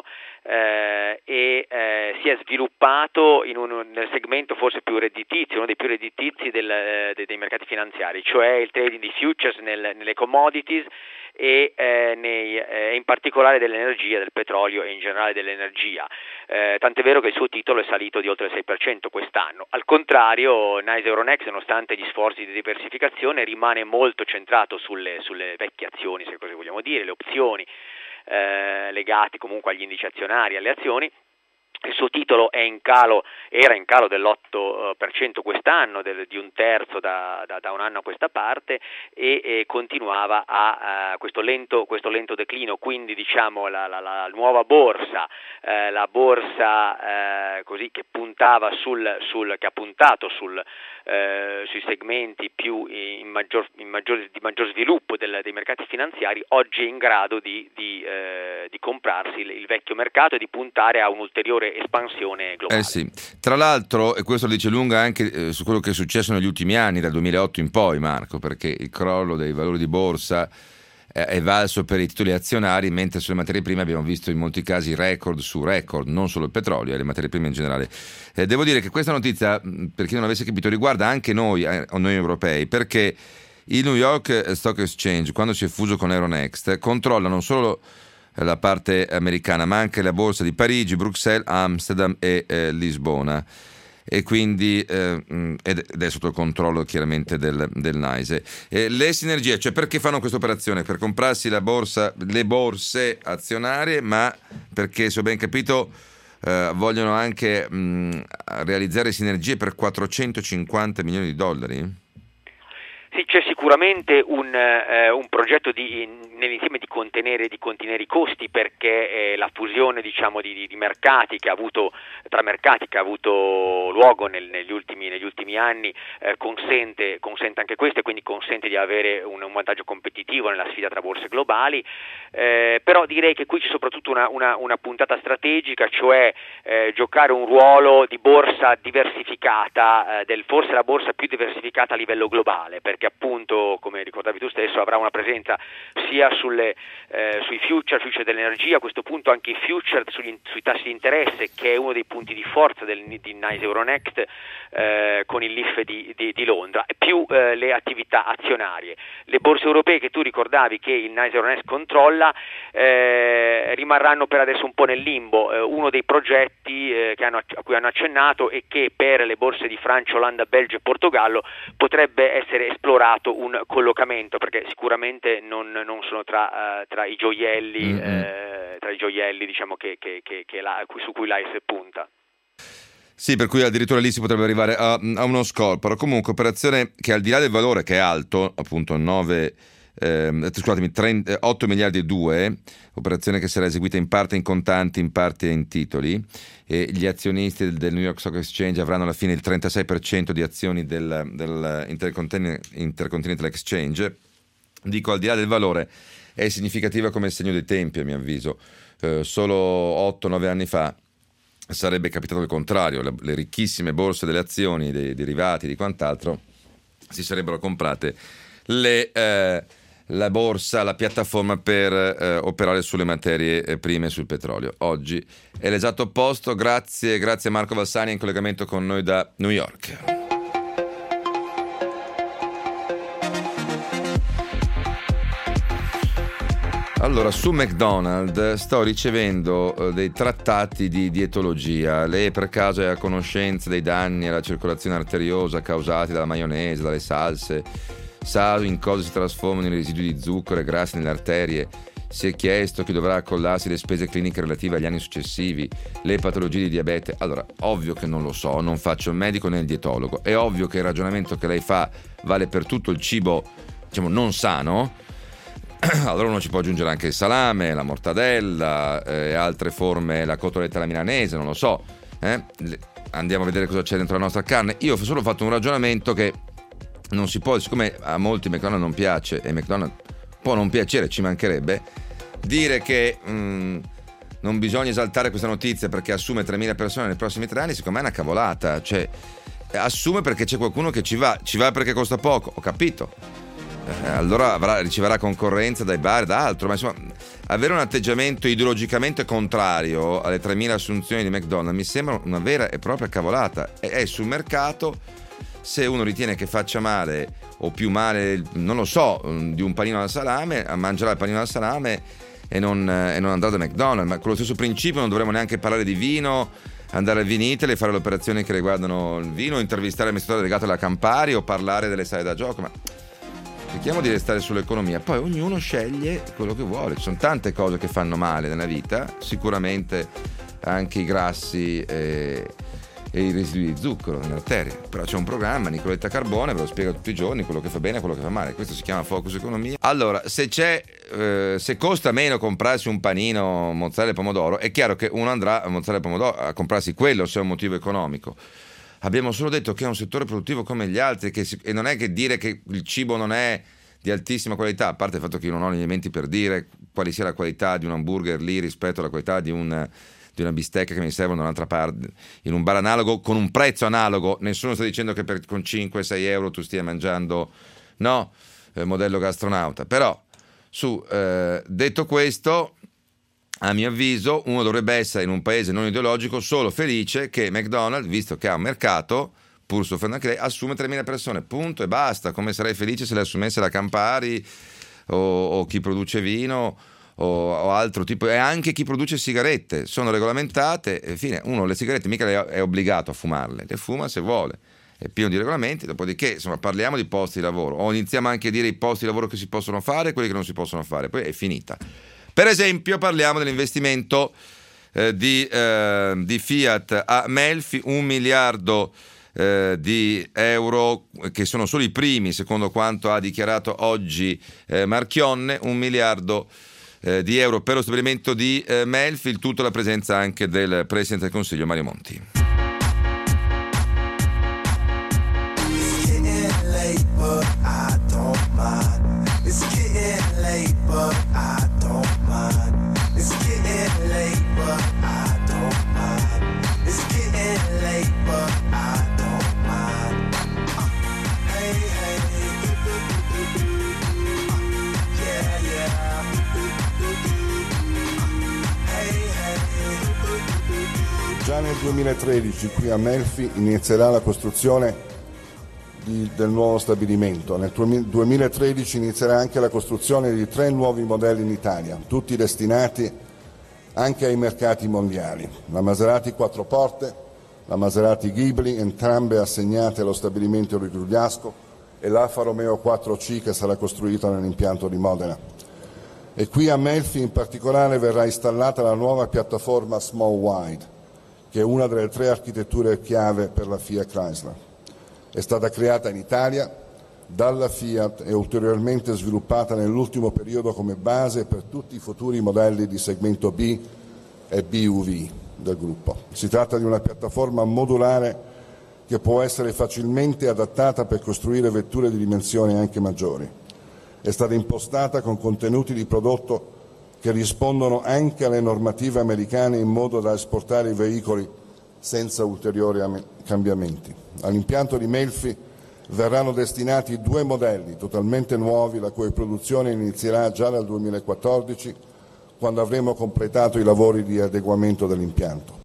eh, e eh, si è sviluppato in un, nel segmento forse più redditizio, uno dei più redditizi del, eh, dei mercati finanziari, cioè il trading di futures nel, nelle commodities e eh, nei, eh, in particolare dell'energia, del petrolio e in generale dell'energia. Eh, tant'è vero che il suo titolo è salito di oltre il sei per cento quest'anno. Al contrario, N Y S E Euronext, nonostante gli sforzi di diversificazione, rimane molto centrato sulle, sulle vecchie azioni, se così vogliamo dire, le opzioni eh, legate comunque agli indici azionari, alle azioni. Il suo titolo è in calo, era in calo dell'otto per cento quest'anno, del, di un terzo da, da, da un anno a questa parte, e, e continuava a, a questo, lento, questo lento declino. Quindi diciamo la, la, la nuova borsa, eh, la borsa eh, così che puntava sul, sul che ha puntato sul, eh, sui segmenti più in maggior, in maggior, di maggior sviluppo del, dei mercati finanziari, oggi è in grado di, di, eh, di comprarsi il, il vecchio mercato e di puntare a un'ulteriore espansione globale. Eh sì. Tra l'altro, e questo lo dice lunga anche eh, su quello che è successo negli ultimi anni, dal duemilaotto in poi, Marco, perché il crollo dei valori di borsa eh, è valso per i titoli azionari, mentre sulle materie prime abbiamo visto in molti casi record su record, non solo il petrolio, e le materie prime in generale. Eh, devo dire che questa notizia, per chi non avesse capito, riguarda anche noi, eh, noi europei, perché il New York Stock Exchange, quando si è fuso con Euronext, controlla non solo la parte americana, ma anche la borsa di Parigi, Bruxelles, Amsterdam e eh, Lisbona, e quindi eh, ed è sotto il controllo chiaramente del, del N Y S E. E le sinergie, cioè perché fanno questa operazione? Per comprarsi la borsa, le borse azionarie, ma perché, se ho ben capito, eh, vogliono anche mh, realizzare sinergie per quattrocentocinquanta milioni di dollari? Sì, c'è sicuramente un, eh, un progetto di, nell'insieme di contenere, di contenere i costi, perché eh, la fusione diciamo di, di mercati che ha avuto tra mercati che ha avuto luogo nel, negli ultimi negli ultimi anni eh, consente consente anche questo, e quindi consente di avere un, un vantaggio competitivo nella sfida tra borse globali. Eh, però direi che qui c'è soprattutto una, una, una puntata strategica, cioè eh, giocare un ruolo di borsa diversificata, eh, del forse la borsa più diversificata a livello globale, perché appunto, come ricordavi tu stesso, avrà una presenza sia sulle, eh, sui future, future dell'energia, a questo punto anche i future sugli, sui tassi di interesse, che è uno dei punti di forza del, di NYSE Euronext eh, con il L I F di, di, di Londra, più eh, le attività azionarie. Le borse europee che tu ricordavi che il NYSE Euronext controlla eh, rimarranno per adesso un po' nel limbo. Eh, uno dei progetti eh, che hanno, a cui hanno accennato è che per le borse di Francia, Olanda, Belgio e Portogallo potrebbe essere esplorato un collocamento, perché sicuramente non, non sono tra, uh, tra i gioielli mm-hmm. eh, tra i gioielli diciamo che, che, che, che la, su cui l'A I S punta. Sì, per cui addirittura lì si potrebbe arrivare a, a uno scorporo. Comunque operazione che al di là del valore, che è alto, appunto nove eh, scusatemi, trenta, otto miliardi e due, operazione che sarà eseguita in parte in contanti, in parte in titoli, e gli azionisti del, del New York Stock Exchange avranno alla fine il trentasei per cento di azioni del, del Intercontinental, Intercontinental Exchange. Dico al di là del valore, è significativa come segno dei tempi, a mio avviso. Eh, solo otto nove anni fa sarebbe capitato il contrario, le, le ricchissime borse delle azioni, dei derivati, di quant'altro, si sarebbero comprate le, eh, la borsa, la piattaforma per eh, operare sulle materie prime e sul petrolio. Oggi è l'esatto opposto. Grazie, grazie a Marco Valsani in collegamento con noi da New York. Allora, su McDonald's sto ricevendo uh, dei trattati di dietologia. Lei per caso è a conoscenza dei danni alla circolazione arteriosa causati dalla maionese, dalle salse? Sa in cosa si trasformano i residui di zucchero e grassi nelle arterie? Si è chiesto chi dovrà accollarsi le spese cliniche relative agli anni successivi, le patologie di diabete? Allora, ovvio che non lo so, non faccio il medico né il dietologo. È ovvio che il ragionamento che lei fa vale per tutto il cibo, diciamo, non sano. Allora uno ci può aggiungere anche il salame, la mortadella e eh, altre forme, la cotoletta alla milanese, non lo so, eh? Andiamo a vedere cosa c'è dentro la nostra carne. Io ho solo fatto un ragionamento che non si può, siccome a molti McDonald's non piace, e McDonald's può non piacere, ci mancherebbe, dire che mh, non bisogna esaltare questa notizia perché assume tremila persone nei prossimi tre anni, secondo me è una cavolata. Cioè, assume perché c'è qualcuno che ci va, ci va perché costa poco, ho capito. Eh, allora avrà, riceverà concorrenza dai bar e da altro, ma insomma avere un atteggiamento ideologicamente contrario alle tremila assunzioni di McDonald's mi sembra una vera e propria cavolata. È, è sul mercato, se uno ritiene che faccia male o più male, non lo so, di un panino al salame, mangerà il panino al salame e non, e non andrà da McDonald's. Ma con lo stesso principio non dovremmo neanche parlare di vino, andare al Vinitaly e fare le operazioni che riguardano il vino, intervistare l'amministratore delegato della Campari o parlare delle sale da gioco. Ma cerchiamo di restare sull'economia, poi ognuno sceglie quello che vuole. Ci sono tante cose che fanno male nella vita, sicuramente anche i grassi e, e i residui di zucchero nelle arterie, però c'è un programma, Nicoletta Carbone ve lo spiega tutti i giorni, quello che fa bene e quello che fa male. Questo si chiama Focus Economia. Allora, se c'è eh, se costa meno comprarsi un panino mozzarella e pomodoro, è chiaro che uno andrà a mozzarella e pomodoro a comprarsi quello se è un motivo economico. Abbiamo solo detto che è un settore produttivo come gli altri, che si, e non è che dire che il cibo non è di altissima qualità, a parte il fatto che io non ho gli elementi per dire quali sia la qualità di un hamburger lì rispetto alla qualità di, un, di una bistecca che mi servono da un'altra parte, in un bar analogo, con un prezzo analogo. Nessuno sta dicendo che per, con cinque sei euro tu stia mangiando, no, eh, modello gastronauta. Però, su, eh, detto questo, a mio avviso uno dovrebbe essere in un paese non ideologico solo felice che McDonald's, visto che ha un mercato, pur soffrendo anche lei, assume tremila persone, punto e basta. Come sarei felice se le assumesse la Campari o, o chi produce vino o, o altro tipo, e anche chi produce sigarette sono regolamentate e fine. Uno le sigarette mica è obbligato a fumarle, le fuma se vuole, è pieno di regolamenti. Dopodiché insomma parliamo di posti di lavoro, o iniziamo anche a dire i posti di lavoro che si possono fare e quelli che non si possono fare, poi è finita. Per esempio parliamo dell'investimento eh, di, eh, di Fiat a Melfi, un miliardo eh, di euro, che sono solo i primi secondo quanto ha dichiarato oggi eh, Marchionne, un miliardo eh, di euro per lo stabilimento di eh, Melfi, il tutto alla presenza anche del Presidente del Consiglio Mario Monti. Yeah, yeah. Già nel duemilatredici qui a Melfi inizierà la costruzione di, del nuovo stabilimento. Nel duemilatredici inizierà anche la costruzione di tre nuovi modelli in Italia, tutti destinati anche ai mercati mondiali. La Maserati quattro porte, la Maserati Ghibli, entrambe assegnate allo stabilimento di Grugliasco, e l'Alfa Romeo quattro C che sarà costruita nell'impianto di Modena. E qui a Melfi in particolare verrà installata la nuova piattaforma Small Wide, che è una delle tre architetture chiave per la Fiat Chrysler. È stata creata in Italia dalla Fiat e ulteriormente sviluppata nell'ultimo periodo come base per tutti i futuri modelli di segmento B e B U V del gruppo. Si tratta di una piattaforma modulare che può essere facilmente adattata per costruire vetture di dimensioni anche maggiori. È stata impostata con contenuti di prodotto che rispondono anche alle normative americane in modo da esportare i veicoli senza ulteriori cambiamenti. All'impianto di Melfi verranno destinati due modelli totalmente nuovi, la cui produzione inizierà già dal duemilaquattordici, quando avremo completato i lavori di adeguamento dell'impianto.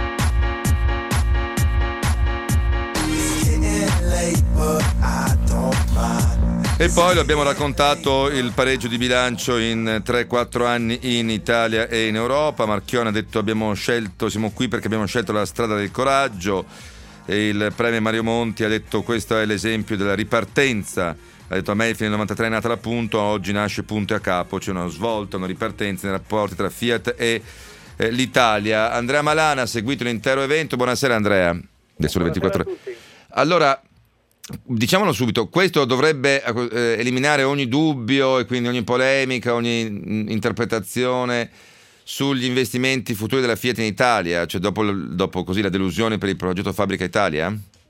E poi lo abbiamo raccontato il pareggio di bilancio in tre quattro anni in Italia e in Europa. Marchionne ha detto abbiamo scelto, siamo qui perché abbiamo scelto la strada del coraggio, e il premier Mario Monti ha detto questo è l'esempio della ripartenza. Ha detto a Melfi nel novantatré è nata la Punto, oggi nasce Punto e a capo, c'è una svolta, una ripartenza nei rapporti tra Fiat e eh, l'Italia. Andrea Malana ha seguito l'intero evento. Buonasera Andrea, adesso le ventiquattro ore. Allora, diciamolo subito, questo dovrebbe eh, eliminare ogni dubbio e quindi ogni polemica, ogni interpretazione sugli investimenti futuri della Fiat in Italia, cioè dopo, dopo così la delusione per il progetto Fabbrica Italia?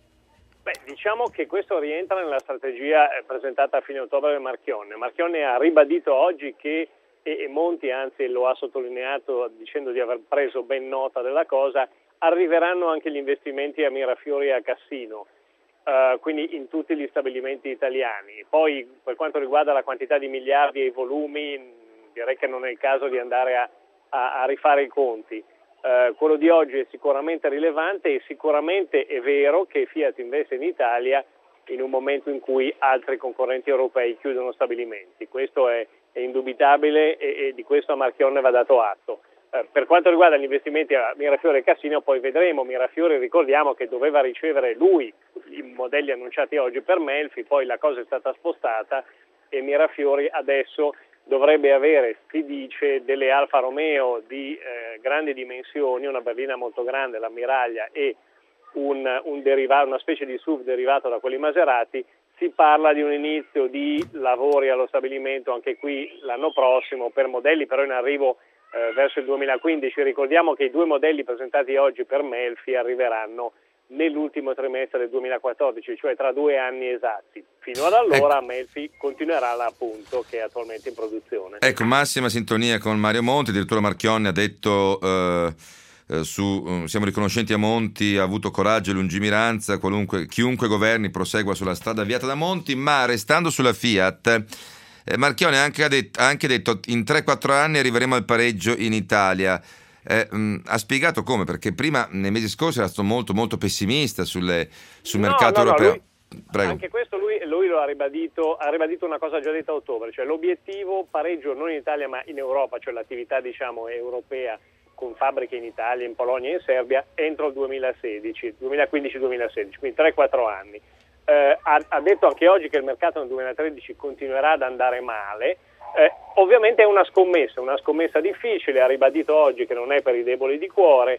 Beh, diciamo che questo rientra nella strategia presentata a fine ottobre da Marchionne. Marchionne ha ribadito oggi che, e Monti anzi lo ha sottolineato dicendo di aver preso ben nota della cosa, arriveranno anche gli investimenti a Mirafiori e a Cassino. Uh, quindi in tutti gli stabilimenti italiani. Poi per quanto riguarda la quantità di miliardi e i volumi, direi che non è il caso di andare a, a, a rifare i conti. Uh, quello di oggi è sicuramente rilevante e sicuramente è vero che Fiat investe in Italia in un momento in cui altri concorrenti europei chiudono stabilimenti. Questo è, è indubitabile e, e di questo a Marchionne va dato atto. Per quanto riguarda gli investimenti a Mirafiori e Cassino, poi vedremo. Mirafiori, ricordiamo che doveva ricevere lui i modelli annunciati oggi per Melfi, poi la cosa è stata spostata e Mirafiori adesso dovrebbe avere, si dice, delle Alfa Romeo di eh, grandi dimensioni, una berlina molto grande, l'ammiraglia, e un, un derivato, una specie di S U V derivato da quelli Maserati. Si parla di un inizio di lavori allo stabilimento anche qui l'anno prossimo per modelli però in arrivo Eh, verso il duemilaquindici. Ricordiamo che i due modelli presentati oggi per Melfi arriveranno nell'ultimo trimestre del duemilaquattordici, cioè tra due anni esatti. Fino ad allora ecco. Melfi continuerà la Punto che è attualmente in produzione. Ecco, massima sintonia con Mario Monti, addirittura Marchionne ha detto eh, eh, su uh, siamo riconoscenti a Monti, ha avuto coraggio e lungimiranza, qualunque, chiunque governi prosegua sulla strada avviata da Monti, ma restando sulla Fiat Eh, Marchionne ha anche, detto, ha anche detto in tre quattro anni arriveremo al pareggio in Italia. Eh, mh, ha spiegato come, perché prima nei mesi scorsi era stato molto molto pessimista sulle, sul no, mercato no, europeo. No, lui, Prego. Anche questo lui, lui lo ha ribadito, ha ribadito una cosa già detta a ottobre, cioè l'obiettivo pareggio non in Italia ma in Europa, cioè l'attività diciamo europea con fabbriche in Italia, in Polonia e in Serbia entro il duemilasedici, duemilaquindici duemilasedici, quindi tre quattro anni. Eh, ha, ha detto anche oggi che il mercato nel duemilatredici continuerà ad andare male. Eh, ovviamente è una scommessa, una scommessa difficile, ha ribadito oggi che non è per i deboli di cuore.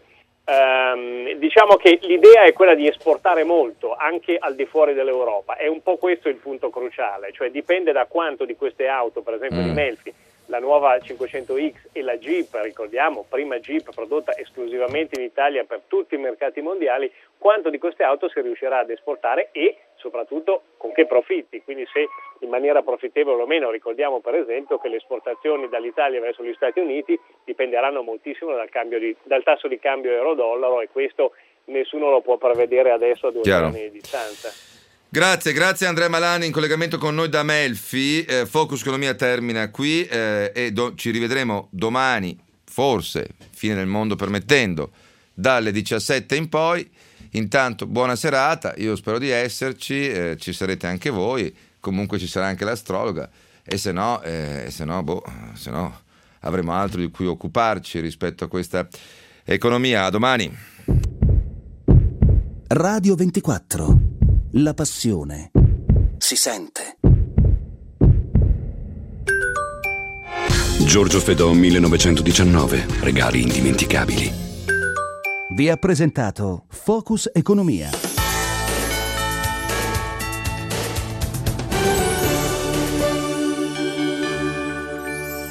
Eh, diciamo che l'idea è quella di esportare molto anche al di fuori dell'Europa, è un po' questo il punto cruciale, cioè dipende da quanto di queste auto, per esempio mm. di Melfi, la nuova cinquecento X e la Jeep, ricordiamo, prima Jeep prodotta esclusivamente in Italia per tutti i mercati mondiali, quanto di queste auto si riuscirà ad esportare e soprattutto con che profitti, quindi se in maniera profittevole o meno. Ricordiamo per esempio che le esportazioni dall'Italia verso gli Stati Uniti dipenderanno moltissimo dal, cambio di, dal tasso di cambio euro-dollaro e questo nessuno lo può prevedere adesso a due Chiaro. anni di distanza. Grazie, grazie Andrea Malani in collegamento con noi da Melfi. eh, Focus Economia termina qui eh, e do- ci rivedremo domani, forse, fine del mondo permettendo, dalle diciassette in poi. Intanto buona serata, io spero di esserci, eh, ci sarete anche voi, comunque ci sarà anche l'astrologa, e se no, eh, se no, boh, se no avremo altro di cui occuparci rispetto a questa economia. A domani. Radio ventiquattro, la passione si sente. Giorgio Fedò millenovecentodiciannove, regali indimenticabili. Vi ha presentato Focus Economia.